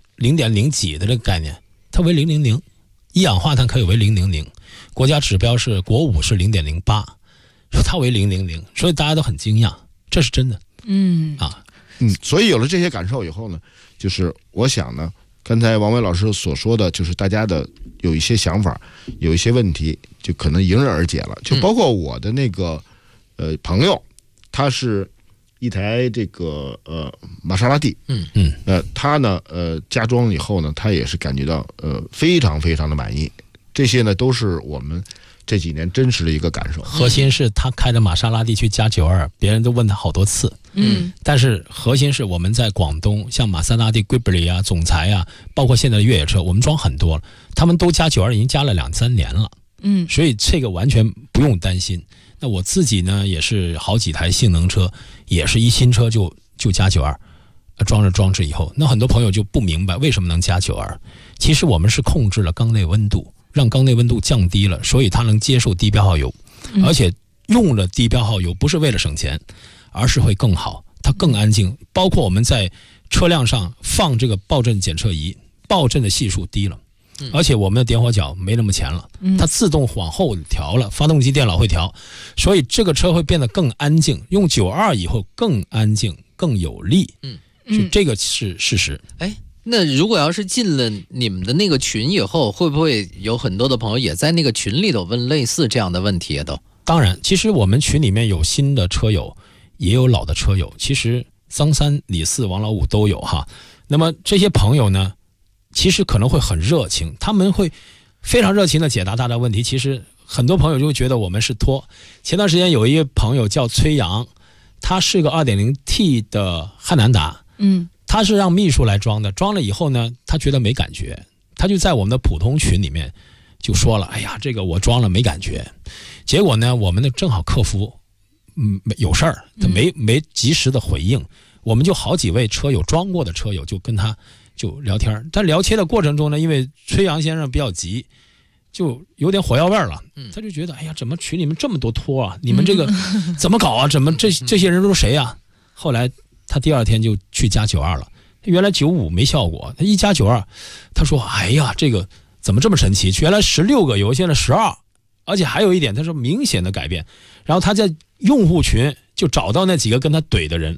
0.0几的这个概念，它为000，一氧化碳可以为000，国家指标是国5是0.08。它为000，所以大家都很惊讶，这是真的。 所以有了这些感受以后呢，就是我想呢，刚才王伟老师所说的，就是大家的有一些想法，有一些问题，就可能迎刃而解了。就包括我的那个朋友，他是一台这个玛莎拉蒂，他呢加装以后呢，他也是感觉到非常非常的满意。这些呢都是我们这几年真实的一个感受。 核心是他开着玛莎拉蒂去加92，别人都问他好多次。但是核心是我们在广东，像玛莎拉蒂、贵布里啊、总裁啊，包括现在的越野车，我们装很多了，他们都加92，已经加了2-3年了。所以这个完全不用担心。那我自己呢，也是好几台性能车，也是一新车就加92，装着装置以后，那很多朋友就不明白为什么能加92。其实我们是控制了缸内温度，让缸内温度降低了，所以它能接受低标号油，而且用了低标号油不是为了省钱，而是会更好，它更安静。包括我们在车辆上放这个爆震检测仪，爆震的系数低了，而且我们的点火角没那么前了，它自动往后调了，发动机电脑会调，所以这个车会变得更安静，用92以后更安静更有力。就这个是事实。 那如果要是进了你们的那个群以后，会不会有很多的朋友也在那个群里头问类似这样的问题？ 当然，其实我们群里面有新的车友，也有老的车友，其实张三、李四、王老五都有哈。那么这些朋友呢，其实可能会很热情，他们会非常热情的解答大家问题。其实很多朋友就会觉得我们是拖。前段时间有一个朋友叫崔阳，他是个 2.0T 的汉兰达，他是让秘书来装的，装了以后呢，他觉得没感觉，他就在我们的普通群里面就说了，哎呀，这个我装了没感觉。结果呢，我们的正好客服有事儿，他没及时的回应，我们就好几位车友装过的车友就跟他就聊天。但聊天的过程中呢，因为崔阳先生比较急，就有点火药味了，他就觉得，哎呀，怎么群里面这么多托啊？你们这个怎么搞啊？怎么这些人都是谁啊？后来他第二天就去加92了，原来95没效果，他一加92，他说，哎呀，这个怎么这么神奇？原来16个油，现在12，而且还有一点，他说明显的改变。然后他在用户群就找到那几个跟他怼的人，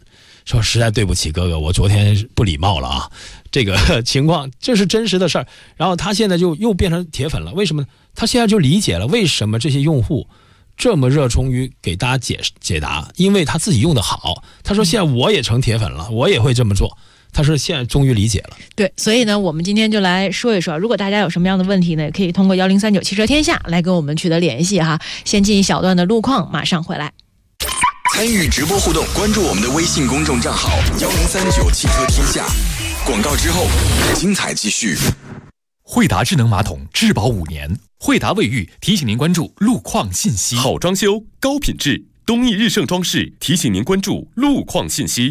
说实在对不起哥哥，我昨天不礼貌了啊，这个情况这是真实的事儿。然后他现在就又变成铁粉了，为什么呢？他现在就理解了为什么这些用户这么热衷于给大家解答，因为他自己用的好。他说现在我也成铁粉了，我也会这么做。他说现在终于理解了。 对，所以呢，我们今天就来说一说，如果大家有什么样的问题呢，也可以通过1039汽车天下来跟我们取得联系哈。先进一小段的路况，马上回来。 参与直播互动，关注我们的微信公众账号1039汽车天下。广告之后，精彩继续。 惠达智能马桶质保5年，惠达卫浴提醒您关注路况信息。 好装修，高品质，东义日盛装饰提醒您关注路况信息。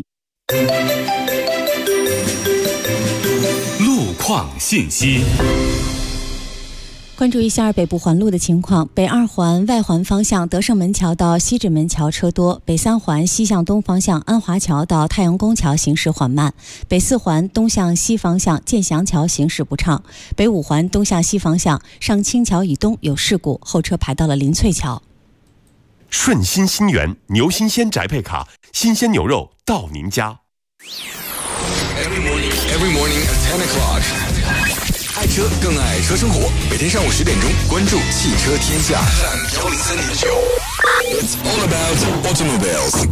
路况信息。 关注一下北部环路的情况，北2环外环方向德胜门桥到西直门桥车多，北3环西向东方向安华桥到太阳宫桥行驶缓慢，北4环东向西方向建祥桥行驶不畅，北5环东向西方向上清桥以东有事故，后车排到了林翠桥。 顺心新源牛新鲜宅配卡，新鲜牛肉到您家。 Every morning at 10 o'clock. 爱车更爱车生活，每天上午10点钟，关注汽车天下103.9。It's all about automobiles.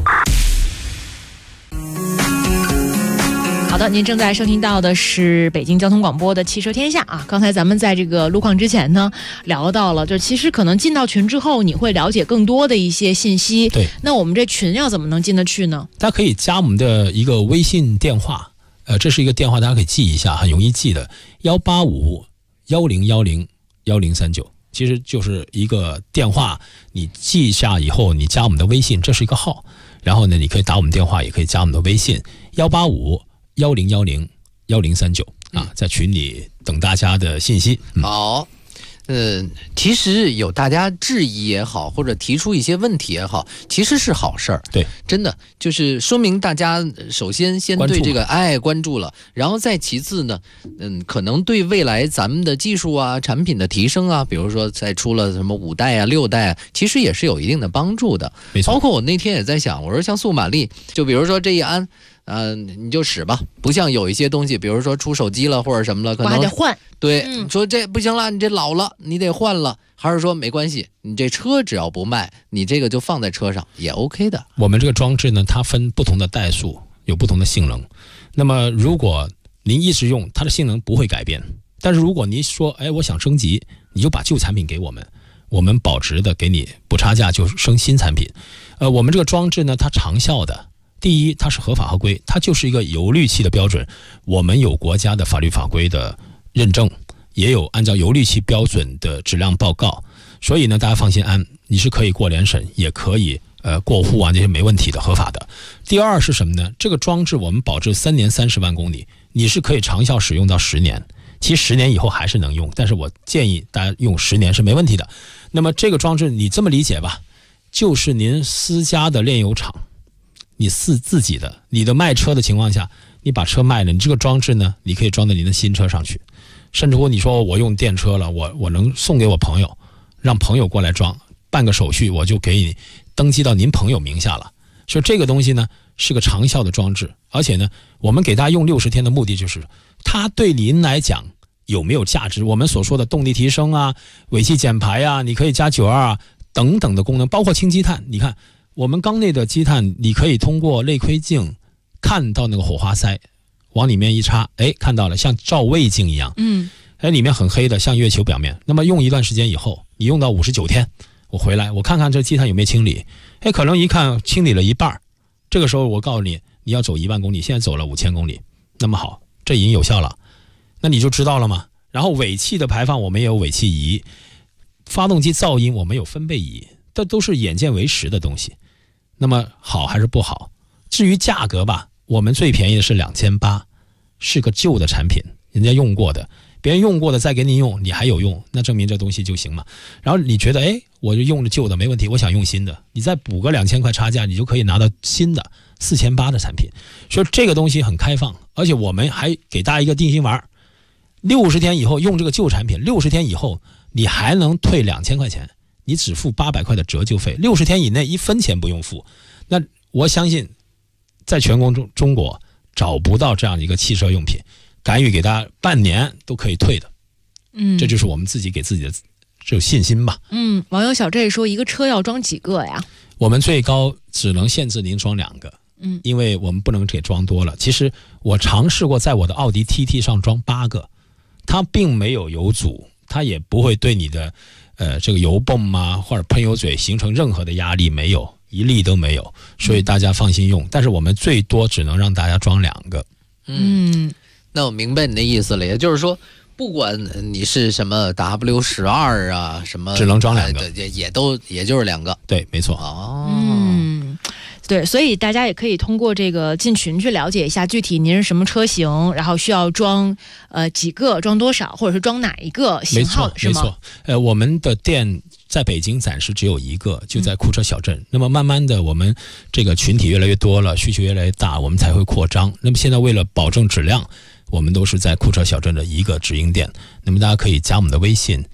好的，您正在收听到的是北京交通广播的汽车天下啊。刚才咱们在这个路况之前呢，聊到了，就其实可能进到群之后，你会了解更多的一些信息。 对， 那我们这群要怎么能进得去呢？ 大家可以加我们的一个微信电话。这是一个电话，大家可以记一下，很容易记的，185-1010-1039，其实就是一个电话，你记下以后，你加我们的微信，这是一个号，然后呢，你可以打我们电话，也可以加我们的微信，185-1010-1039啊，在群里等大家的信息。 好。其实有大家质疑也好，或者提出一些问题也好，其实是好事儿。 对， 真的就是说明大家首先对这个关注了，然后再其次呢，可能对未来咱们的技术啊、产品的提升啊，比如说再出了什么5代啊、6代啊，其实也是有一定的帮助的。 没错， 包括我那天也在想，我说像速马力，就比如说这一安。你就使吧，不像有一些东西，比如说出手机了或者什么了，可能我还得换。 对，说这不行了，你这老了，你得换了，还是说没关系，你这车只要不卖，你这个就放在车上也 OK 的。 我们这个装置呢，它分不同的代数，有不同的性能。那么如果您一直用，它的性能不会改变。但是如果您说，我想升级，你就把旧产品给我们，我们保值的给你补差价，就升新产品。我们这个装置呢，它长效的。第一，它是合法合规，它就是一个油滤器的标准，我们有国家的法律法规的认证，也有按照油滤器标准的质量报告，所以呢，大家放心安，你是可以过联审，也可以过户啊，这些没问题的，合法的。第二是什么呢？这个装置我们保质3年30万公里，你是可以长效使用到10年，其实10年以后还是能用，但是我建议大家用10年是没问题的。那么这个装置你这么理解吧，就是您私家的炼油厂。你自己的，你的卖车的情况下，你把车卖了，你这个装置呢，你可以装到您的新车上去，甚至乎你说我用电车了，我能送给我朋友，让朋友过来装，办个手续，我就给你登记到您朋友名下了。所以这个东西呢是个长效的装置，而且呢，我们给大家用60天的目的就是，它对您来讲有没有价值？我们所说的动力提升啊、尾气减排啊，你可以加92啊等等的功能，包括清积碳，你看。我们缸内的积碳，你可以通过内窥镜看到那个火花塞，往里面一插，看到了，像照胃镜一样。里面很黑的，像月球表面。那么用一段时间以后，你用到59天，我回来，我看看这积碳有没有清理。可能一看清理了一半，这个时候我告诉你，你要走1万公里，现在走了5000公里，那么好，这已经有效了，那你就知道了嘛。然后尾气的排放，我们也有尾气仪；发动机噪音，我们有分贝仪，这都是眼见为实的东西。那么好还是不好？至于价格吧，我们最便宜的是2800，是个旧的产品，人家用过的，别人用过的再给你用，你还有用，那证明这东西就行嘛。然后你觉得我就用着旧的没问题，我想用新的，你再补个2000块差价，你就可以拿到新的4800的产品。所以这个东西很开放，而且我们还给大家一个定心丸，60天以后用这个旧产品，60天以后你还能退2000块钱。你只付800块的折旧费，60天以内1分钱不用付。那我相信在全国中国找不到这样一个汽车用品，敢于给大家半年都可以退的。这就是我们自己给自己的这种信心吧。 网友小郑说，一个车要装几个呀？ 我们最高只能限制您装2个。因为我们不能给装多了。其实我尝试过在我的奥迪 TT 上装8个，它并没有油阻，它也不会对你的这个油泵啊或者喷油嘴形成任何的压力，没有一粒都没有，所以大家放心用。但是我们最多只能让大家装2个。 那我明白你的意思了，也就是说，不管你是什么 W12啊，什么只能装2个， 也就是2个。 对，没错。 对，所以大家也可以通过这个进群去了解一下具体您是什么车型，然后需要装几个，装多少，或者是装哪一个型号，是吗？ 没错。我们的店在北京暂时只有1个，就在库车小镇。那么慢慢的，我们这个群体越来越多了，需求越来越大，我们才会扩张。那么现在为了保证质量，我们都是在库车小镇的1个直营店。那么大家可以加我们的微信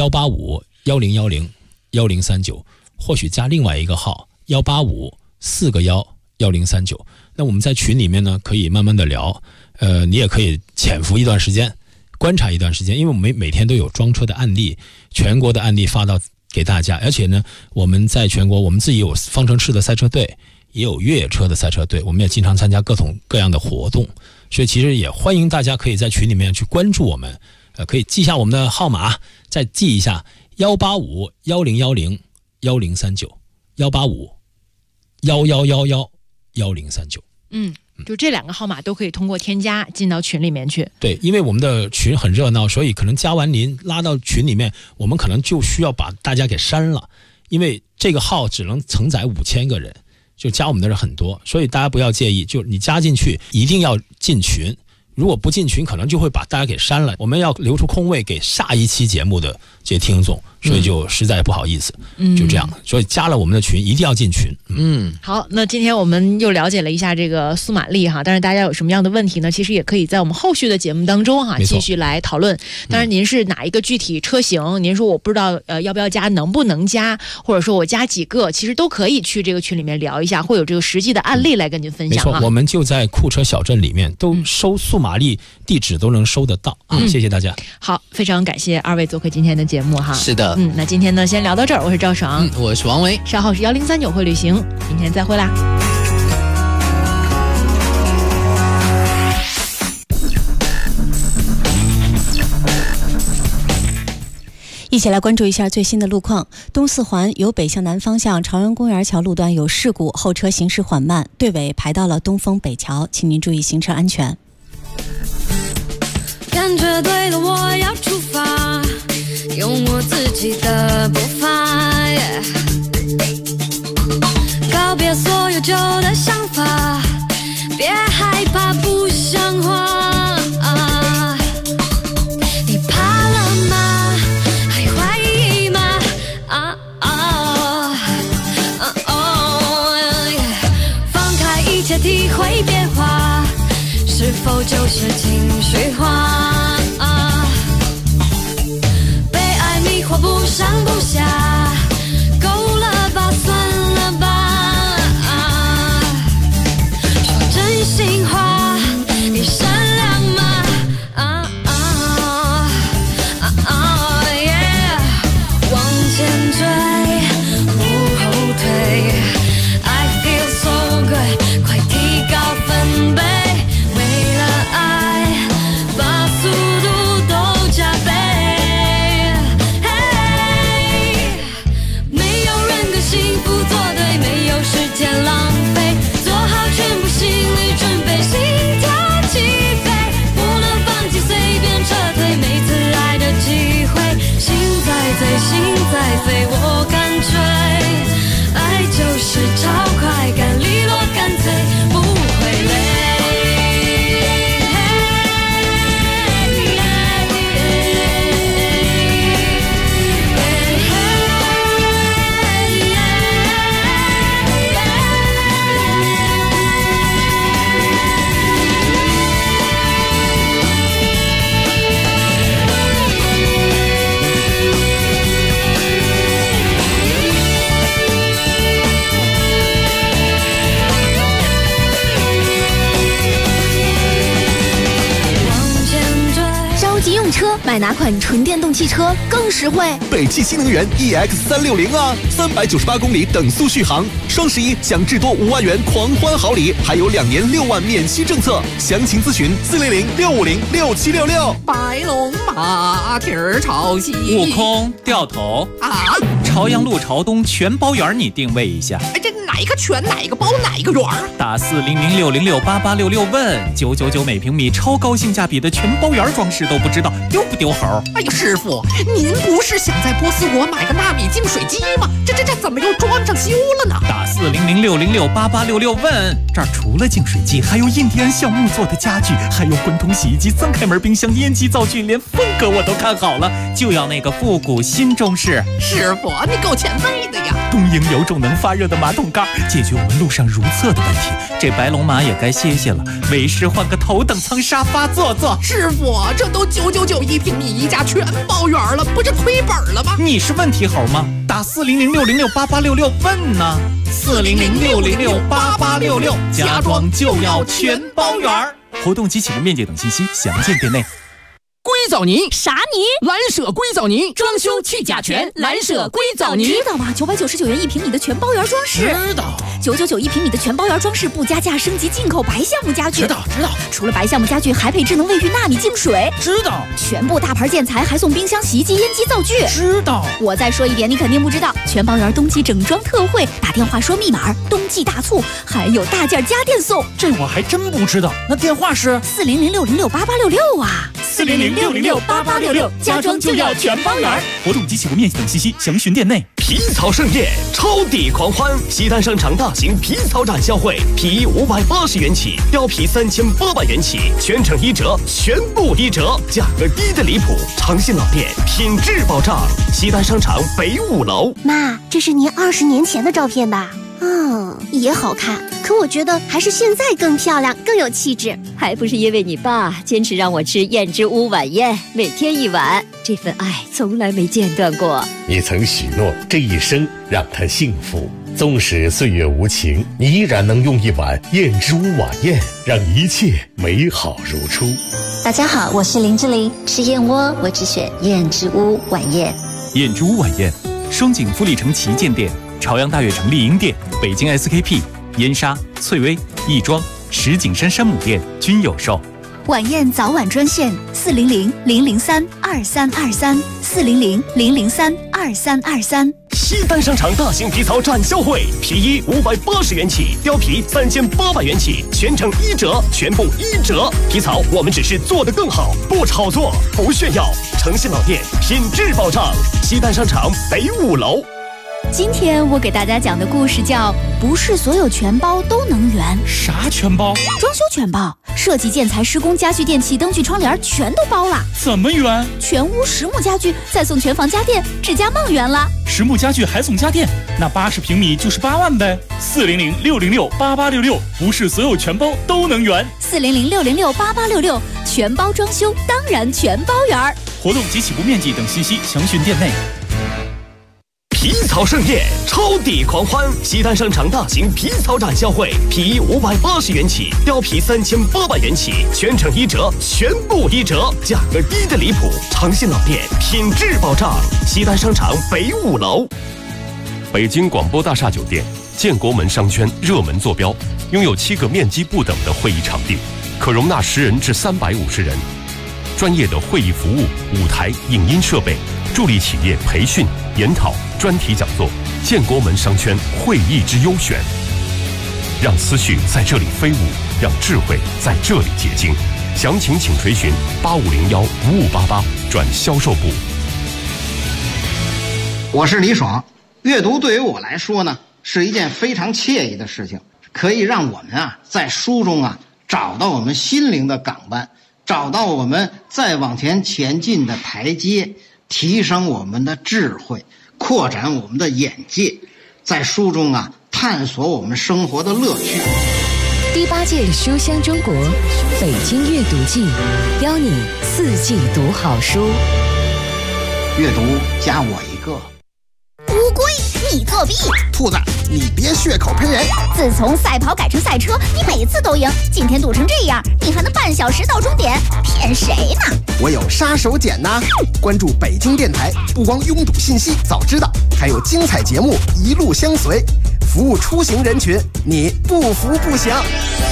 18510101039，或许加另外一个号1854个1039。那我们在群里面呢，可以慢慢的聊，你也可以潜伏一段时间，观察一段时间，因为我们每天都有装车的案例，全国的案例发到给大家，而且呢，我们在全国，我们自己有方程式的赛车队，也有越野车的赛车队，我们也经常参加各种各样的活动，所以其实也欢迎大家可以在群里面去关注我们，可以记下我们的号码，再记一下18510101039，18511111039。 就这2个号码都可以通过添加进到群里面去。 对，因为我们的群很热闹，所以可能加完您拉到群里面，我们可能就需要把大家给删了，因为这个号只能承载5000个人，就加我们的人很多，所以大家不要介意，就你加进去一定要进群，如果不进群可能就会把大家给删了，我们要留出空位给下一期节目的这些听众，所以就实在不好意思，就这样，所以加了我们的群一定要进群。 好，那今天我们又了解了一下这个苏玛丽哈，但是大家有什么样的问题呢？其实也可以在我们后续的节目当中哈继续来讨论。当然您是哪一个具体车型，您说我不知道要不要加，能不能加，或者说我加几个，其实都可以去这个群里面聊一下，会有这个实际的案例来跟您分享。 没错，我们就在库车小镇里面都收苏玛丽地址都能收得到谢谢大家。 好，非常感谢2位做客今天的节目哈。 是的， 那今天呢先聊到这儿，我是赵爽， 我是王维， 稍后是1039会旅行，明天再会啦。 一起来关注一下最新的路况。东四环由北向南方向朝阳公园桥路段有事故，后车行驶缓慢，队尾排到了东风北桥，请您注意行车安全。 感觉对了，我要出发，用我自己的步伐，告别所有旧的想法，别害怕不像话。你怕了吗？还怀疑吗？放开一切，体会变化，是否就是情绪化？被爱迷惑不上不下，够了吧，算了吧。说真心话，你善良吗？往前追，不后退。I feel so good， 快提高分贝。 买哪款纯电动汽车更实惠？ 北汽新能源 EX360啊，398公里等速续航，双11享至多5万元狂欢好礼，还有2年6万免息政策。详情咨询400-650-6766。 白龙马蹄儿朝西， 悟空掉头啊！ 朝阳路朝东全包圆，你定位一下。 哎，这哪一个全哪一个包哪一个圆？ 打400-606-8866问999每平米，超高性价比的全包圆装饰都不知道丢不丢猴？ 哎呀，师傅，您不是想在波斯国买个纳米净水机吗？这怎么又装上修了呢？ 打400-606-8866问，这儿除了净水机，还有印第安橡木做的家具，还有滚筒洗衣机、3开门冰箱、烟机灶具，连风格我都看好了，就要那个复古新中式。 师傅，你够前卫的呀！ 东营有种能发热的马桶盖，解决我们路上如厕的问题。这白龙马也该歇歇了，为师换个头等舱沙发坐坐。 师傅，这都999一平米一家全包圆了，不是亏本了吗？ 你是问题猴吗？打400-606-8866问呢。400-606-8866，家装就要全包圆。活动及起步面积等信息详见店内。 硅藻泥啥泥？ 蓝舍硅藻泥， 装修去甲醛，蓝舍硅藻泥。 知道吗？999元一平米的全包圆装饰。 知道。 999一平米的全包圆装饰，不加价升级进口白橡木家具。 知道。 除了白橡木家具，还配智能卫浴纳米净水。 知道。 全部大牌建材，还送冰箱、洗衣机、烟机、灶具。 知道。 我再说一点，你肯定不知道，全包圆冬季整装特惠，打电话说密码，冬季大促，还有大件家电送。 这我还真不知道。那电话是 400-606-8866啊。 400-606-8866，家装就要全包圆。 活动及起步面积等信息详询店内。 皮草盛宴，超抵狂欢！西单商场大型皮草展销会，皮衣580元起，貂皮3800元起，全程1折，全部1折，价格低得离谱。长信老店，品质保障。西单商场北5楼。 妈，这是您20年前的照片吧？也好看，可我觉得还是现在更漂亮，更有气质。 还不是因为你爸坚持让我吃燕之屋晚宴，每天1碗，这份爱从来没间断过。 你曾许诺这一生让他幸福，纵使岁月无情，你依然能用1碗燕之屋晚宴，让一切美好如初。 大家好，我是林志玲，吃燕窝我只选燕之屋晚宴。 燕之屋晚宴，双井富力城旗舰店、朝阳大悦城丽婴店、北京 SKP、燕莎、翠微、亦庄、石景山山姆店均有售。 晚宴早晚专线400-003-2323，400-003-2323。 西单商场大型皮草展销会，皮衣580元起，貂皮3800元起，全程1折，全部1折。皮草我们只是做得更好，不炒作，不炫耀。诚信老店，品质保障。西单商场北5楼。 今天我给大家讲的故事叫不是所有全包都能圆。 啥全包？ 装修全包，设计、建材、施工、家具、电器、灯具、窗帘全都包了。 怎么圆？ 全屋实木家具，再送全房家电，指甲梦圆了。 实木家具还送家电，那80平米就是8万呗。400-606-8866，不是所有全包都能圆。 400-606-8866，全包装修当然全包圆。 活动及起步面积等信息详询店内。 皮草盛宴，超抵狂欢！西单商场大型皮草展销会，皮衣580元起，貂皮3800元起，全程1折，全部1折，价格低得离谱。长信老店，品质保障。西单商场北5楼。 北京广播大厦酒店，建国门商圈热门坐标，拥有7个面积不等的会议场地，可容纳10人至350人。专业的会议服务、舞台、影音设备，助力企业培训、研讨、专题讲座。建国门商圈会议之优选，让思绪在这里飞舞，让智慧在这里结晶。详情请垂询8501-5588转销售部。 我是李爽。阅读对于我来说呢，是一件非常惬意的事情，可以让我们在书中找到我们心灵的港湾，找到我们再往前前进的台阶，提升我们的智慧，扩展我们的眼界，在书中探索我们生活的乐趣。 第8届书香中国北京阅读季，邀你4季读好书。 阅读加我一个。 乌龟， 你作弊！ 兔子，你别血口喷人！ 自从赛跑改成赛车，你每次都赢，今天堵成这样，你还能半小时到终点？骗谁呢？ 我有杀手锏呐！关注北京电台，不光拥堵信息早知道，还有精彩节目一路相随，服务出行人群，你不服不行。